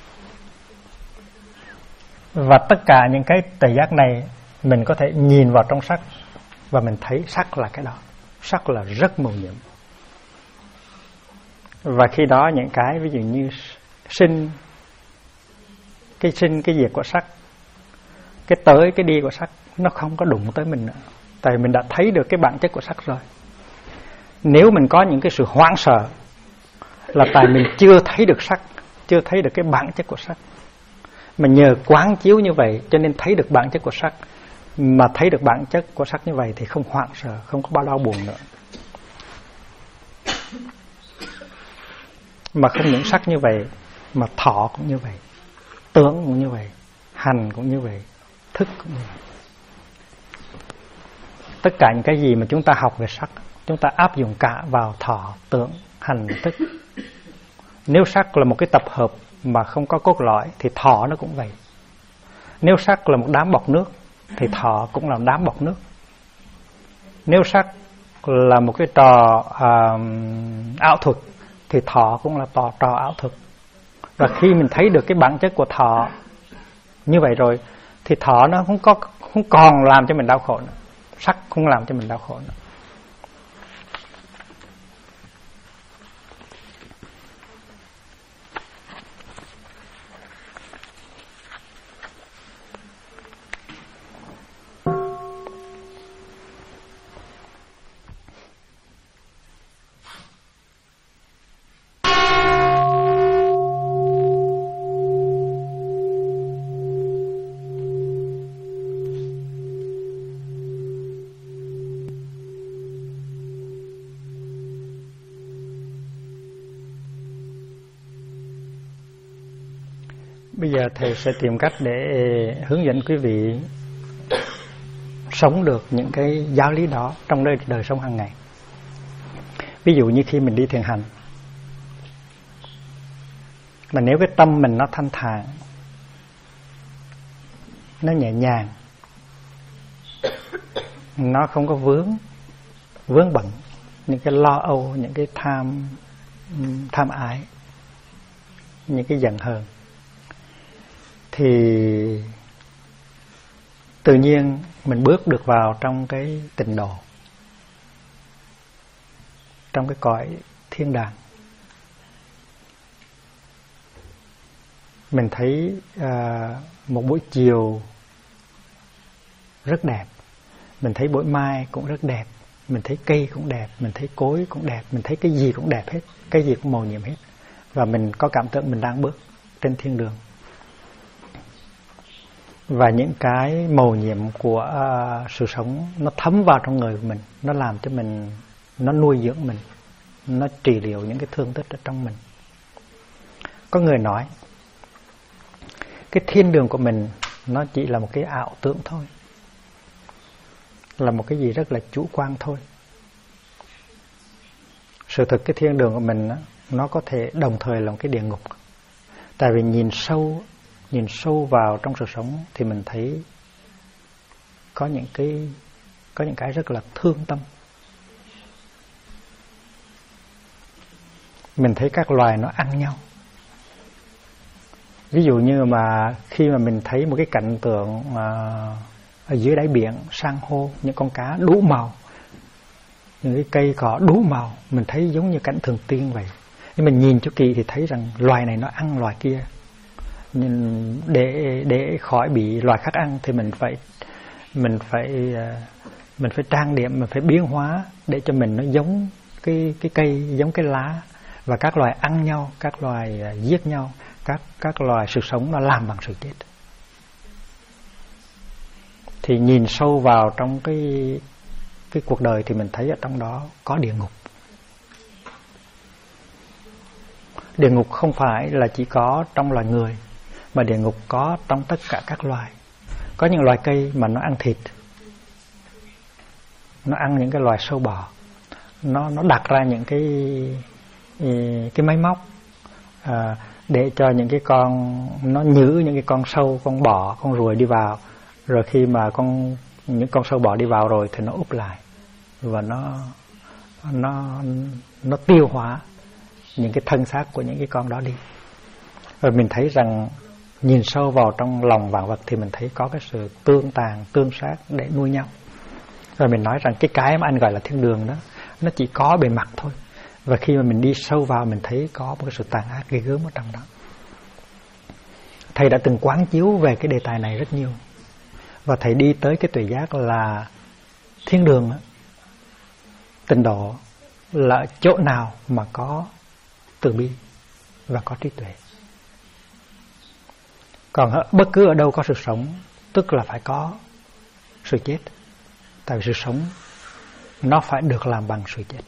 Và tất cả những cái tuệ giác này mình có thể nhìn vào trong sắc và mình thấy sắc là cái đó. Sắc là rất mầu nhiệm. Và khi đó những cái ví dụ như sinh cái diệt của sắc, cái tới cái đi của sắc, nó không có đụng tới mình nữa. Tại mình đã thấy được cái bản chất của sắc rồi. Nếu mình có những cái sự hoảng sợ là tại mình chưa thấy được sắc, chưa thấy được cái bản chất của sắc. Mà nhờ quán chiếu như vậy cho nên thấy được bản chất của sắc. Mà thấy được bản chất của sắc như vậy thì không hoảng sợ, không có bao đau buồn nữa. Mà không những sắc như vậy, mà thọ cũng như vậy, tưởng cũng như vậy, hành cũng như vậy, thức cũng như vậy. Tất cả những cái gì mà chúng ta học về sắc, chúng ta áp dụng cả vào thọ, tưởng, hành, thức. Nếu sắc là một cái tập hợp mà không có cốt lõi thì thọ nó cũng vậy. Nếu sắc là một đám bọt nước thì thọ cũng là một đám bọt nước. Nếu sắc là một cái trò ảo thuật thì thọ cũng là trò ảo thuật. Và khi mình thấy được cái bản chất của thọ như vậy rồi thì thọ nó không còn làm cho mình đau khổ nữa. Sắc không làm cho mình đau khổ nữa. Bây giờ thầy sẽ tìm cách để hướng dẫn quý vị sống được những cái giáo lý đó trong đời sống hàng ngày. Ví dụ như khi mình đi thiền hành, mà nếu cái tâm mình nó thanh thản, nó nhẹ nhàng, nó không có vướng bận những cái lo âu, những cái tham ái, những cái giận hờn, thì tự nhiên mình bước được vào trong cái tịnh độ, trong cái cõi thiên đàng. Mình thấy một buổi chiều rất đẹp, mình thấy buổi mai cũng rất đẹp, mình thấy cây cũng đẹp, mình thấy cối cũng đẹp, mình thấy cái gì cũng đẹp hết, cái gì cũng màu nhiệm hết. Và mình có cảm tưởng mình đang bước trên thiên đường. Và những cái màu nhiệm của sự sống nó thấm vào trong người của mình, nó làm cho mình, nó nuôi dưỡng mình, nó trị liệu những cái thương tích ở trong mình. Có người nói cái thiên đường của mình nó chỉ là một cái ảo tưởng thôi, là một cái gì rất là chủ quan thôi. Sự thực cái thiên đường của mình nó có thể đồng thời là một cái địa ngục. Tại vì nhìn sâu vào trong sự sống thì mình thấy có những cái rất là thương tâm. Mình thấy các loài nó ăn nhau. Ví dụ như mà khi mà mình thấy một cái cảnh tượng ở dưới đáy biển, san hô, những con cá đủ màu, những cái cây cỏ đủ màu, mình thấy giống như cảnh thường tiên vậy. Nhưng mình nhìn cho kỳ thì thấy rằng loài này nó ăn loài kia. Nhưng để khỏi bị loài khác ăn thì mình phải trang điểm, mình phải biến hóa để cho mình nó giống cái cây, giống cái lá. Và các loài ăn nhau, các loài giết nhau, các loài sự sống nó làm bằng sự chết. Thì nhìn sâu vào trong cái cuộc đời thì mình thấy ở trong đó có địa ngục. Địa ngục không phải là chỉ có trong loài người, mà địa ngục có trong tất cả các loài. Có những loài cây mà nó ăn thịt, nó ăn những cái loài sâu bọ, nó đặt ra những cái máy móc để cho những cái con, nó nhử những cái con sâu, con bọ, con ruồi đi vào. Rồi khi mà những con sâu bọ đi vào rồi thì nó úp lại và nó tiêu hóa những cái thân xác của những cái con đó đi. Rồi mình thấy rằng nhìn sâu vào trong lòng vạn vật thì mình thấy có cái sự tương sát để nuôi nhau. Rồi mình nói rằng cái mà anh gọi là thiên đường đó, nó chỉ có bề mặt thôi. Và khi mà mình đi sâu vào mình thấy có một cái sự tàn ác ghê gớm ở trong đó. Thầy đã từng quán chiếu về cái đề tài này rất nhiều. Và thầy đi tới cái tuệ giác là thiên đường, tịnh độ là chỗ nào mà có từ bi và có trí tuệ. Còn bất cứ ở đâu có sự sống, tức là phải có sự chết. Tại vì sự sống nó phải được làm bằng sự chết.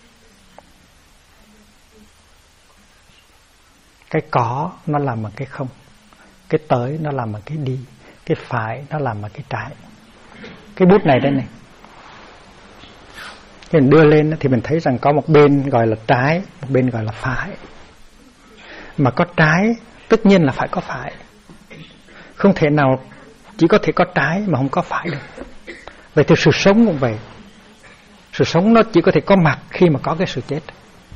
Cái có nó làm bằng cái không, cái tới nó làm bằng cái đi, cái phải nó làm bằng cái trái. Cái bút này đây này, khi mình đưa lên thì mình thấy rằng có một bên gọi là trái, một bên gọi là phải. Mà có trái tất nhiên là phải có phải. Không thể nào chỉ có thể có trái mà không có phải được. Vậy thì sự sống cũng vậy. Sự sống nó chỉ có thể có mặt khi mà có cái sự chết.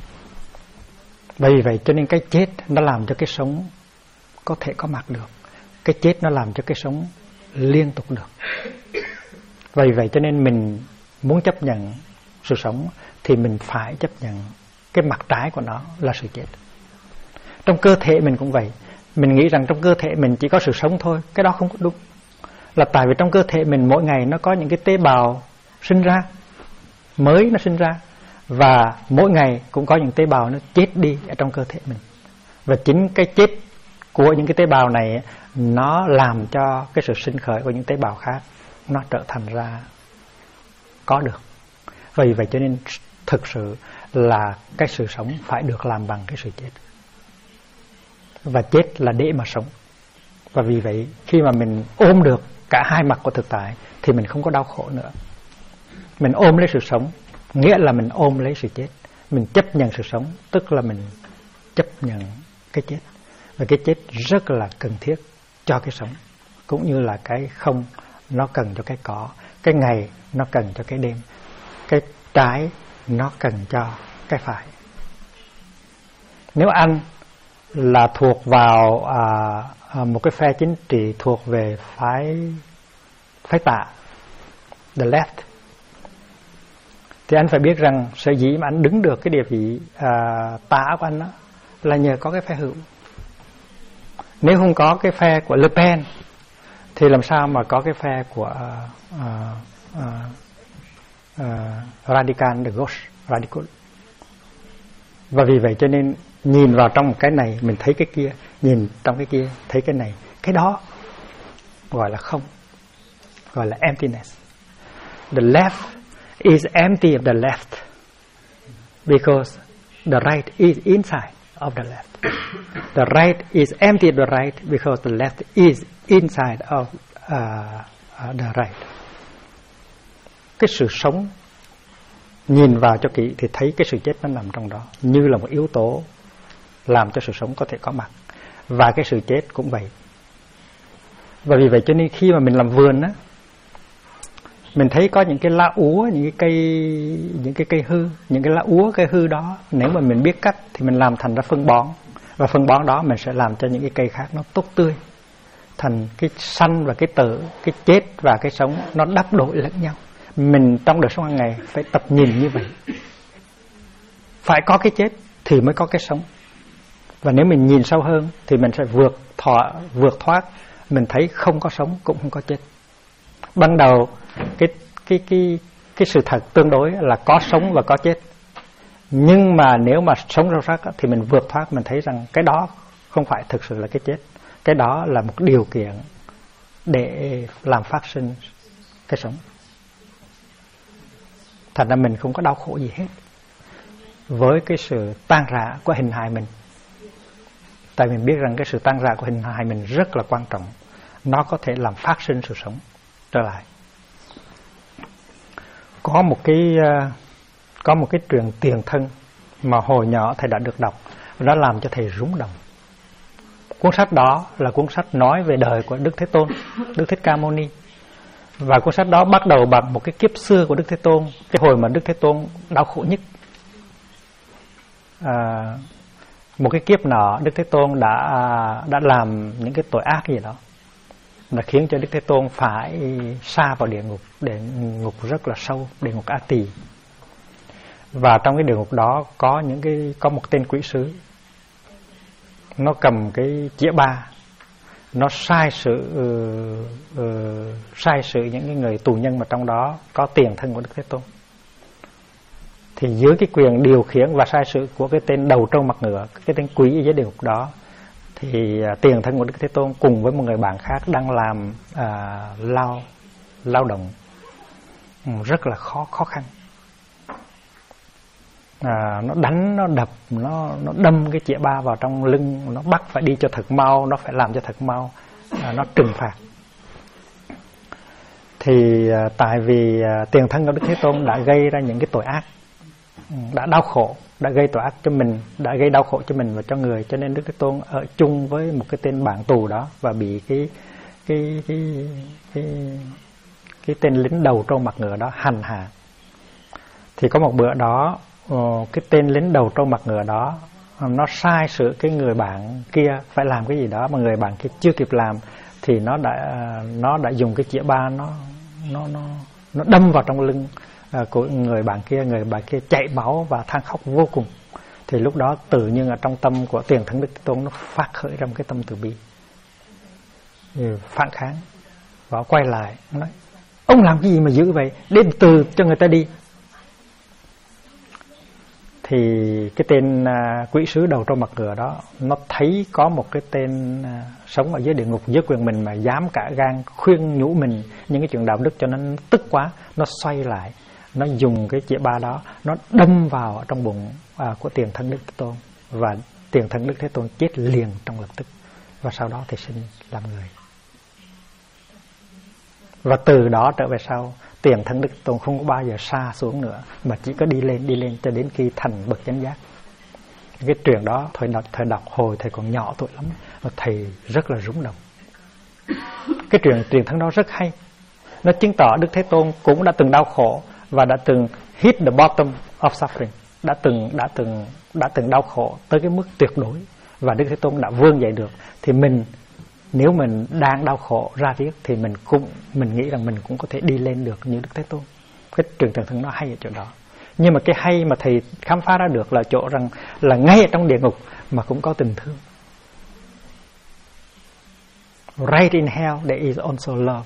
Vì vậy cho nên cái chết nó làm cho cái sống có thể có mặt được. Cái chết nó làm cho cái sống liên tục được. Vì vậy cho nên mình muốn chấp nhận sự sống thì mình phải chấp nhận cái mặt trái của nó là sự chết. Trong cơ thể mình cũng vậy. Mình nghĩ rằng trong cơ thể mình chỉ có sự sống thôi, cái đó không có đúng. Là tại vì trong cơ thể mình mỗi ngày nó có những cái tế bào sinh ra, mới nó sinh ra. Và mỗi ngày cũng có những tế bào nó chết đi ở trong cơ thể mình. Và chính cái chết của những cái tế bào này nó làm cho cái sự sinh khởi của những tế bào khác nó trở thành ra có được. Vì vậy cho nên thực sự là cái sự sống phải được làm bằng cái sự chết. Và chết là để mà sống. Và vì vậy khi mà mình ôm được cả hai mặt của thực tại thì mình không có đau khổ nữa. Mình ôm lấy sự sống nghĩa là mình ôm lấy sự chết. Mình chấp nhận sự sống tức là mình chấp nhận cái chết. Và cái chết rất là cần thiết cho cái sống, cũng như là cái không nó cần cho cái có, cái ngày nó cần cho cái đêm, cái trái nó cần cho cái phải. Nếu anh là thuộc vào một cái phe chính trị thuộc về phái tạ, the left, thì anh phải biết rằng sở dĩ mà anh đứng được cái địa vị tả của anh đó là nhờ có cái phe hữu. Nếu không có cái phe của Le Pen thì làm sao mà có cái phe của radical de gauche, radical. Và vì vậy cho nên nhìn vào trong một cái này mình thấy cái kia, nhìn trong cái kia thấy cái này, cái đó gọi là không, gọi là emptiness. The left is empty of the left because the right is inside of the left. The right is empty of the right because the left is inside of the right. Cái sự sống nhìn vào cho kỹ thì thấy cái sự chết nó nằm trong đó, như là một yếu tố làm cho sự sống có thể có mặt. Và cái sự chết cũng vậy. Và vì vậy cho nên khi mà mình làm vườn á, mình thấy có những cái lá úa, những cái cây hư, những cái lá úa cây hư đó, nếu mà mình biết cách thì mình làm thành ra phân bón. Và phân bón đó mình sẽ làm cho những cái cây khác nó tốt tươi, thành cái sanh và cái tử, cái chết và cái sống nó đắp đổi lẫn nhau. Mình trong đời sống hàng ngày phải tập nhìn như vậy. Phải có cái chết thì mới có cái sống. Và nếu mình nhìn sâu hơn thì mình sẽ vượt thoát. Mình thấy không có sống cũng không có chết. Ban đầu cái sự thật tương đối là có sống và có chết. Nhưng mà nếu mà sống sâu sắc thì mình vượt thoát, mình thấy rằng cái đó không phải thực sự là cái chết. Cái đó là một điều kiện để làm phát sinh cái sống. Thật ra mình không có đau khổ gì hết với cái sự tan rã của hình hài mình. Tại mình biết rằng cái sự tan rã của hình hài mình rất là quan trọng. Nó có thể làm phát sinh sự sống trở lại. Có một cái truyện tiền thân mà hồi nhỏ thầy đã được đọc, nó làm cho thầy rúng động. Cuốn sách đó là cuốn sách nói về đời của Đức Thế Tôn, Đức Thích Ca Mâu Ni. Và cuốn sách đó bắt đầu bằng một cái kiếp xưa của Đức Thế Tôn, cái hồi mà Đức Thế Tôn đau khổ nhất. Một cái kiếp nọ Đức Thế Tôn đã làm những cái tội ác gì đó, là khiến cho Đức Thế Tôn phải sa vào địa ngục, địa ngục rất là sâu, địa ngục A Tỳ. Và trong cái địa ngục đó có một tên quỷ sứ, nó cầm cái chĩa ba, nó sai sự những cái người tù nhân mà trong đó có tiền thân của Đức Thế Tôn. Thì dưới cái quyền điều khiển và sai sự của cái tên đầu trâu mặt ngựa, cái tên quỷ ở dưới địa ngục đó, thì tiền thân của Đức Thế Tôn cùng với một người bạn khác đang làm lao động rất là khó khăn. Nó đánh, nó đập, nó đâm cái chĩa ba vào trong lưng, nó bắt phải đi cho thật mau, nó phải làm cho thật mau, nó trừng phạt. Thì tại vì tiền thân của Đức Thế Tôn đã gây ra những cái tội ác, đã đau khổ, đã gây tội ác cho mình, đã gây đau khổ cho mình và cho người, cho nên Đức Thế Tôn ở chung với một cái tên bạn tù đó và bị cái tên lính đầu trâu mặt ngựa đó hành hạ. Thì có một bữa đó, cái tên lính đầu trâu mặt ngựa đó nó sai sự cái người bạn kia phải làm cái gì đó mà người bạn kia chưa kịp làm, thì nó đã dùng cái chĩa ba nó đâm vào trong lưng của người bạn kia chảy máu và than khóc vô cùng. Thì lúc đó tự nhiên ở trong tâm của tiền thân Đức Thế Tôn nó phát khởi ra một cái tâm từ bi, phản kháng, và quay lại nói: ông làm cái gì mà dữ vậy, đến từ cho người ta đi. Thì cái tên quỷ sứ đầu trâu mặt ngựa đó, nó thấy có một cái tên sống ở dưới địa ngục dưới quyền mình mà dám cả gan khuyên nhủ mình những cái chuyện đạo đức, cho nên tức quá, nó xoay lại, nó dùng cái chĩa ba đó, nó đâm vào trong bụng của tiền thân Đức Thế Tôn, và tiền thân Đức Thế Tôn chết liền trong lập tức. và sau đó thì sinh làm người. Và từ đó trở về sau, tiền thân Đức Tôn không có bao giờ xa xuống nữa, mà chỉ có đi lên cho đến khi thành bậc chánh giác. Cái chuyện đó thầy đọc hồi thầy còn nhỏ tuổi lắm, và thầy rất là rung động. Cái truyền thống đó rất hay. Nó chứng tỏ Đức Thế Tôn cũng đã từng đau khổ và đã từng hit the bottom of suffering, đã từng đau khổ tới cái mức tuyệt đối, và Đức Thế Tôn đã vươn dậy được. Thì nếu mình đang đau khổ ra riết thì mình nghĩ rằng mình cũng có thể đi lên được như Đức Thế Tôn. Cái truyền thống nó hay ở chỗ đó. Nhưng mà cái hay mà thầy khám phá ra được là chỗ rằng là ngay ở trong địa ngục mà cũng có tình thương. Right in hell there is also love.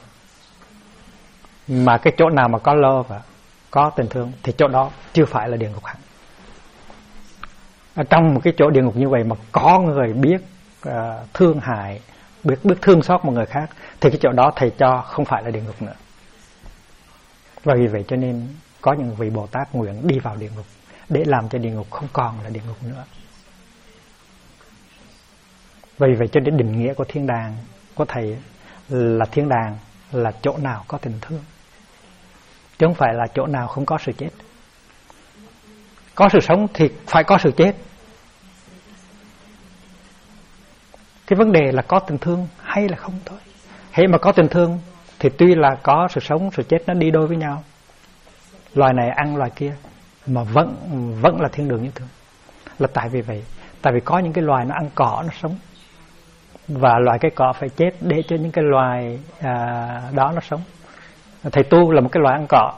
Mà cái chỗ nào mà có love, có tình thương, thì chỗ đó chưa phải là địa ngục hẳn. Ở trong một cái chỗ địa ngục như vậy mà có người biết thương hại, biết thương xót một người khác, thì cái chỗ đó thầy cho không phải là địa ngục nữa. Và vì vậy cho nên có những vị Bồ Tát nguyện đi vào địa ngục để làm cho địa ngục không còn là địa ngục nữa. Vì vậy cho nên định nghĩa của thiên đàng của thầy là thiên đàng là chỗ nào có tình thương, chứ không phải là chỗ nào không có sự chết. Có sự sống thì phải có sự chết. Cái vấn đề là có tình thương hay là không thôi. Hễ mà có tình thương thì tuy là có sự sống, sự chết nó đi đôi với nhau. Loài này ăn loài kia mà vẫn là thiên đường như thường. Là tại vì vậy. Tại vì có những cái loài nó ăn cỏ nó sống, và loài cây cỏ phải chết để cho những cái loài đó nó sống. Thầy tu là một cái loài ăn cỏ,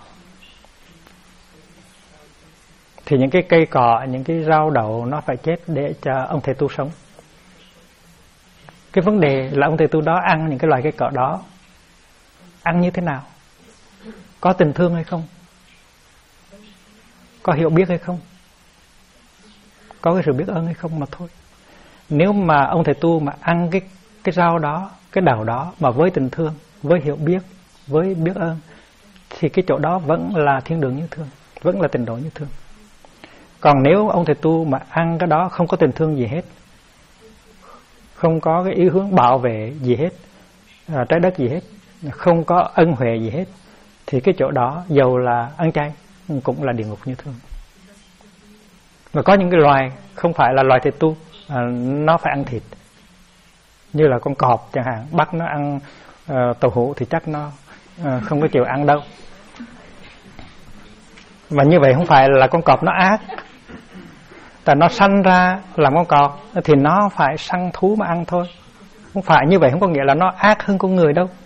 thì những cái cây cỏ, những cái rau đậu nó phải chết để cho ông thầy tu sống. Cái vấn đề là ông thầy tu đó ăn những cái loài cây cỏ đó, ăn như thế nào? Có tình thương hay không? Có hiểu biết hay không? Có cái sự biết ơn hay không mà thôi. Nếu mà ông thầy tu mà ăn cái rau đó, cái đậu đó mà với tình thương, với hiểu biết, với biết ơn, thì cái chỗ đó vẫn là thiên đường như thường, vẫn là tịnh độ như thường. Còn nếu ông thầy tu mà ăn cái đó không có tình thương gì hết, không có cái ý hướng bảo vệ gì hết, trái đất gì hết, không có ân huệ gì hết, thì cái chỗ đó dầu là ăn chay cũng là địa ngục như thường. Và có những cái loài không phải là loài thầy tu, nó phải ăn thịt, như là con cọp chẳng hạn, bắt nó ăn tàu hũ thì chắc nó không có chịu ăn đâu. Và như vậy không phải là con cọp nó ác, tại nó sanh ra làm con cọp thì nó phải săn thú mà ăn thôi. Không phải như vậy không có nghĩa là nó ác hơn con người đâu.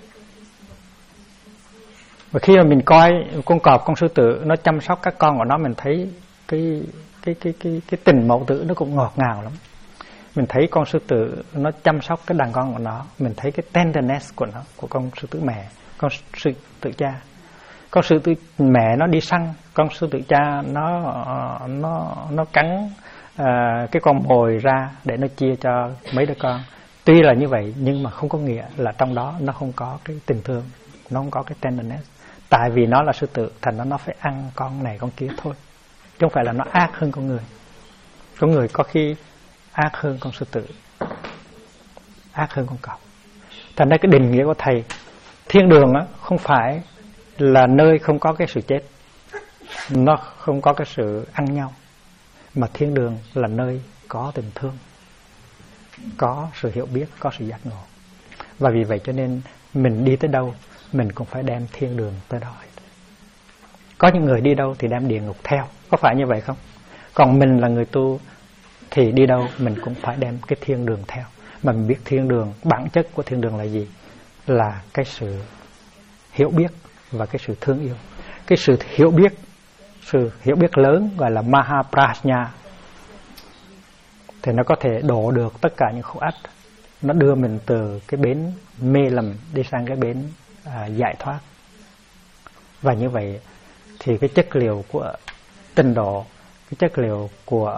Và khi mà mình coi con cọp, con sư tử nó chăm sóc các con của nó, mình thấy cái tình mẫu tử nó cũng ngọt ngào lắm. Mình thấy con sư tử nó chăm sóc cái đàn con của nó, mình thấy cái tenderness của nó, của con sư tử mẹ, con sư tử cha. Con sư tử mẹ nó đi săn, con sư tử cha nó cắn cái con mồi ra để nó chia cho mấy đứa con. Tuy là như vậy nhưng mà không có nghĩa là trong đó nó không có cái tình thương, nó không có cái tenderness. Tại vì nó là sư tử, thành nó phải ăn con này con kia thôi, chứ không phải là nó ác hơn con người. Con người có khi ác hơn con sư tử, ác hơn con cọp. Thành ra cái định nghĩa của thầy, thiên đường á không phải là nơi không có cái sự chết, nó không có cái sự ăn nhau, mà thiên đường là nơi có tình thương, có sự hiểu biết, có sự giác ngộ. Và vì vậy cho nên mình đi tới đâu mình cũng phải đem thiên đường tới đó. Có những người đi đâu thì đem địa ngục theo, có phải như vậy không? Còn mình là người tu thì đi đâu mình cũng phải đem cái thiên đường theo. Mà mình biết thiên đường, bản chất của thiên đường là gì? Là cái sự hiểu biết và cái sự thương yêu. Cái sự hiểu biết lớn gọi là Mahaprajna, thì nó có thể đổ được tất cả những khổ ách. Nó đưa mình từ cái bến mê lầm đi sang cái bến giải thoát. Và như vậy thì cái chất liệu của tịnh độ, cái chất liệu của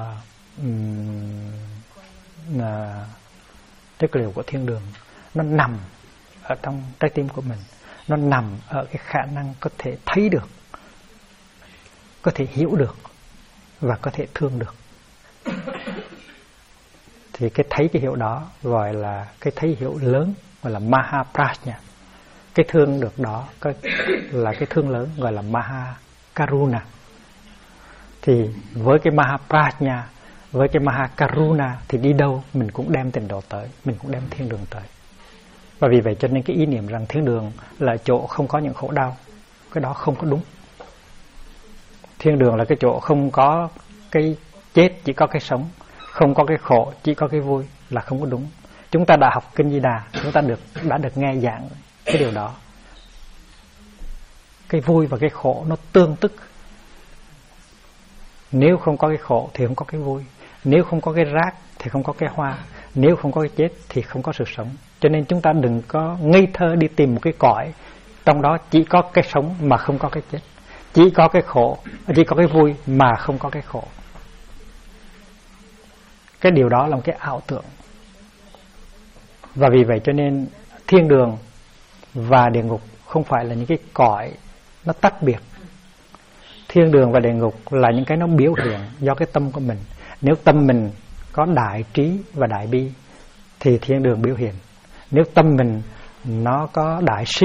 chất liệu của thiên đường nó nằm ở trong trái tim của mình. Nó nằm ở cái khả năng có thể thấy được, có thể hiểu được và có thể thương được. thì cái thấy cái hiểu đó gọi là cái thấy hiểu lớn, gọi là Mahaprajna. Cái thương được đó là cái thương lớn, gọi là Mahakaruna. Thì với cái Mahaprajna, với cái Mahakaruna thì đi đâu mình cũng đem tịnh độ tới, mình cũng đem thiên đường tới. Và vì vậy cho nên cái ý niệm rằng thiên đường là chỗ không có những khổ đau, cái đó không có đúng. Thiên đường là cái chỗ không có cái chết, chỉ có cái sống, không có cái khổ, chỉ có cái vui, là không có đúng. Chúng ta đã học Kinh Di Đà, chúng ta đã được nghe giảng cái điều đó. Cái vui và cái khổ nó tương tức. Nếu không có cái khổ thì không có cái vui, nếu không có cái rác thì không có cái hoa, nếu không có cái chết thì không có sự sống. Cho nên chúng ta đừng có ngây thơ đi tìm một cái cõi trong đó chỉ có cái sống mà không có cái chết, chỉ có cái khổ, chỉ có cái vui mà không có cái khổ. Cái điều đó là một cái ảo tưởng. Và vì vậy cho nên thiên đường và địa ngục không phải là những cái cõi nó tách biệt. Thiên đường và địa ngục là những cái nó biểu hiện do cái tâm của mình. Nếu tâm mình có đại trí và đại bi thì thiên đường biểu hiện. Nếu tâm mình nó có đại si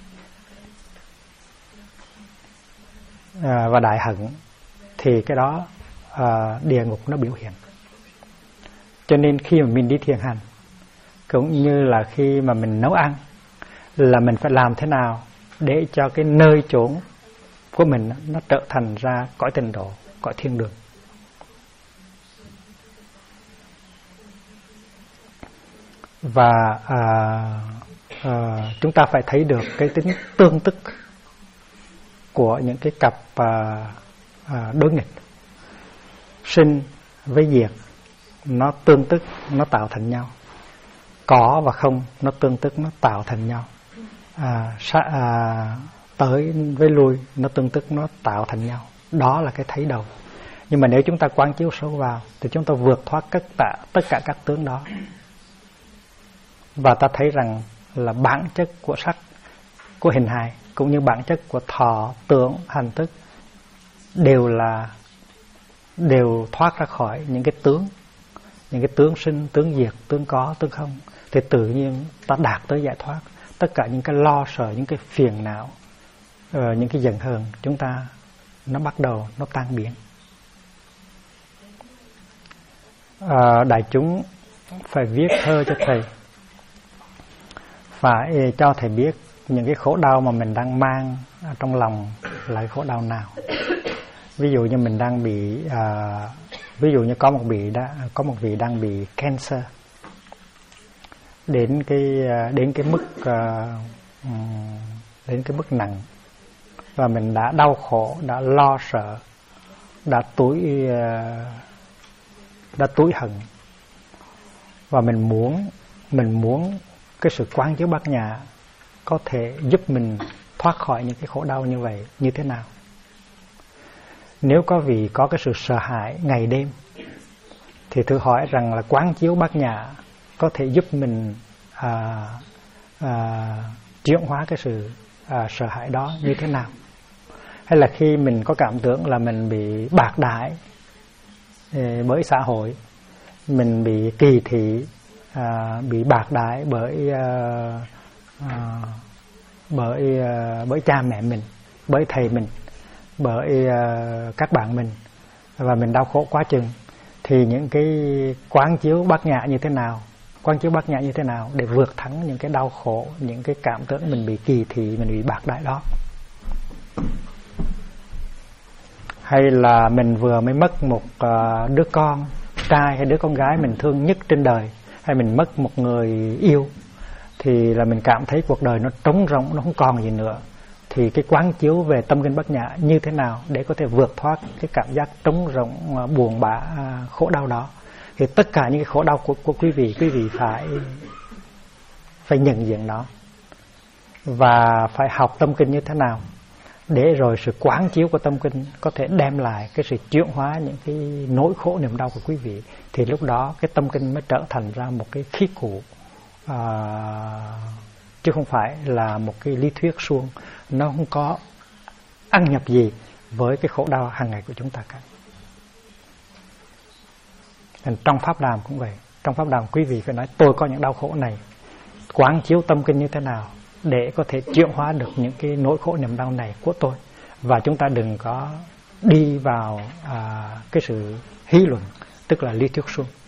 và đại hận thì cái đó địa ngục nó biểu hiện. Cho nên khi mà mình đi thiền hành, cũng như là khi mà mình nấu ăn, là mình phải làm thế nào để cho cái nơi chốn của mình nó trở thành ra cõi tịnh độ, cõi thiên đường. Và chúng ta phải thấy được cái tính tương tức của những cái cặp đối nghịch. Sinh với diệt nó tương tức, nó tạo thành nhau. Có và không nó tương tức, nó tạo thành nhau. Tới với lui nó tương tức, nó tạo thành nhau. Đó là cái thấy đầu. Nhưng mà nếu chúng ta quán chiếu sâu vào thì chúng ta vượt thoát tất cả các tướng đó. Và ta thấy rằng là bản chất của sắc, của hình hài, cũng như bản chất của thọ, tưởng, hành thức đều thoát ra khỏi những cái tướng sinh, tướng diệt, tướng có, tướng không. Thì tự nhiên ta đạt tới giải thoát. Tất cả những cái lo sợ, những cái phiền não, những cái giận hờn chúng ta nó bắt đầu nó tan biến. Đại chúng phải viết thơ cho thầy, phải cho thầy biết những cái khổ đau mà mình đang mang trong lòng là cái khổ đau nào. Ví dụ như mình đang bị ví dụ như có một vị đang bị cancer đến cái mức nặng, và mình đã đau khổ, đã lo sợ, đã tủi hận, và mình muốn cái sự quán chiếu bát nhã có thể giúp mình thoát khỏi những cái khổ đau như vậy như thế nào. Nếu có vị có cái sự sợ hãi ngày đêm thì thử hỏi rằng là quán chiếu bát nhã có thể giúp mình chuyển hóa cái sự sợ hãi đó như thế nào. Hay là khi mình có cảm tưởng là mình bị bạc đãi bởi xã hội, mình bị kỳ thị, bị bạc đãi bởi cha mẹ mình, bởi thầy mình, bởi các bạn mình, và mình đau khổ quá chừng, thì những cái quán chiếu bát nhã như thế nào, để vượt thắng những cái đau khổ, những cái cảm tưởng mình bị kỳ thị, mình bị bạc đãi đó. Hay là mình vừa mới mất một đứa con trai hay đứa con gái mình thương nhất trên đời, hay mình mất một người yêu, thì là mình cảm thấy cuộc đời nó trống rỗng, nó không còn gì nữa. Thì cái quán chiếu về tâm kinh bát nhã như thế nào để có thể vượt thoát cái cảm giác trống rỗng, buồn bã, khổ đau đó. Thì tất cả những cái khổ đau của quý vị phải nhận diện nó, và phải học tâm kinh như thế nào để rồi sự quán chiếu của tâm kinh có thể đem lại cái sự chuyển hóa những cái nỗi khổ niềm đau của quý vị. Thì lúc đó cái tâm kinh mới trở thành ra một cái khí cụ, chứ không phải là một cái lý thuyết suông. Nó không có ăn nhập gì với cái khổ đau hàng ngày của chúng ta cả. Trong pháp đàm cũng vậy. trong pháp đàm quý vị phải nói tôi có những đau khổ này, quán chiếu tâm kinh như thế nào để có thể chuyển hóa được những cái nỗi khổ niềm đau này của tôi. Và chúng ta đừng có đi vào cái sự hí luận, tức là lý thuyết suông.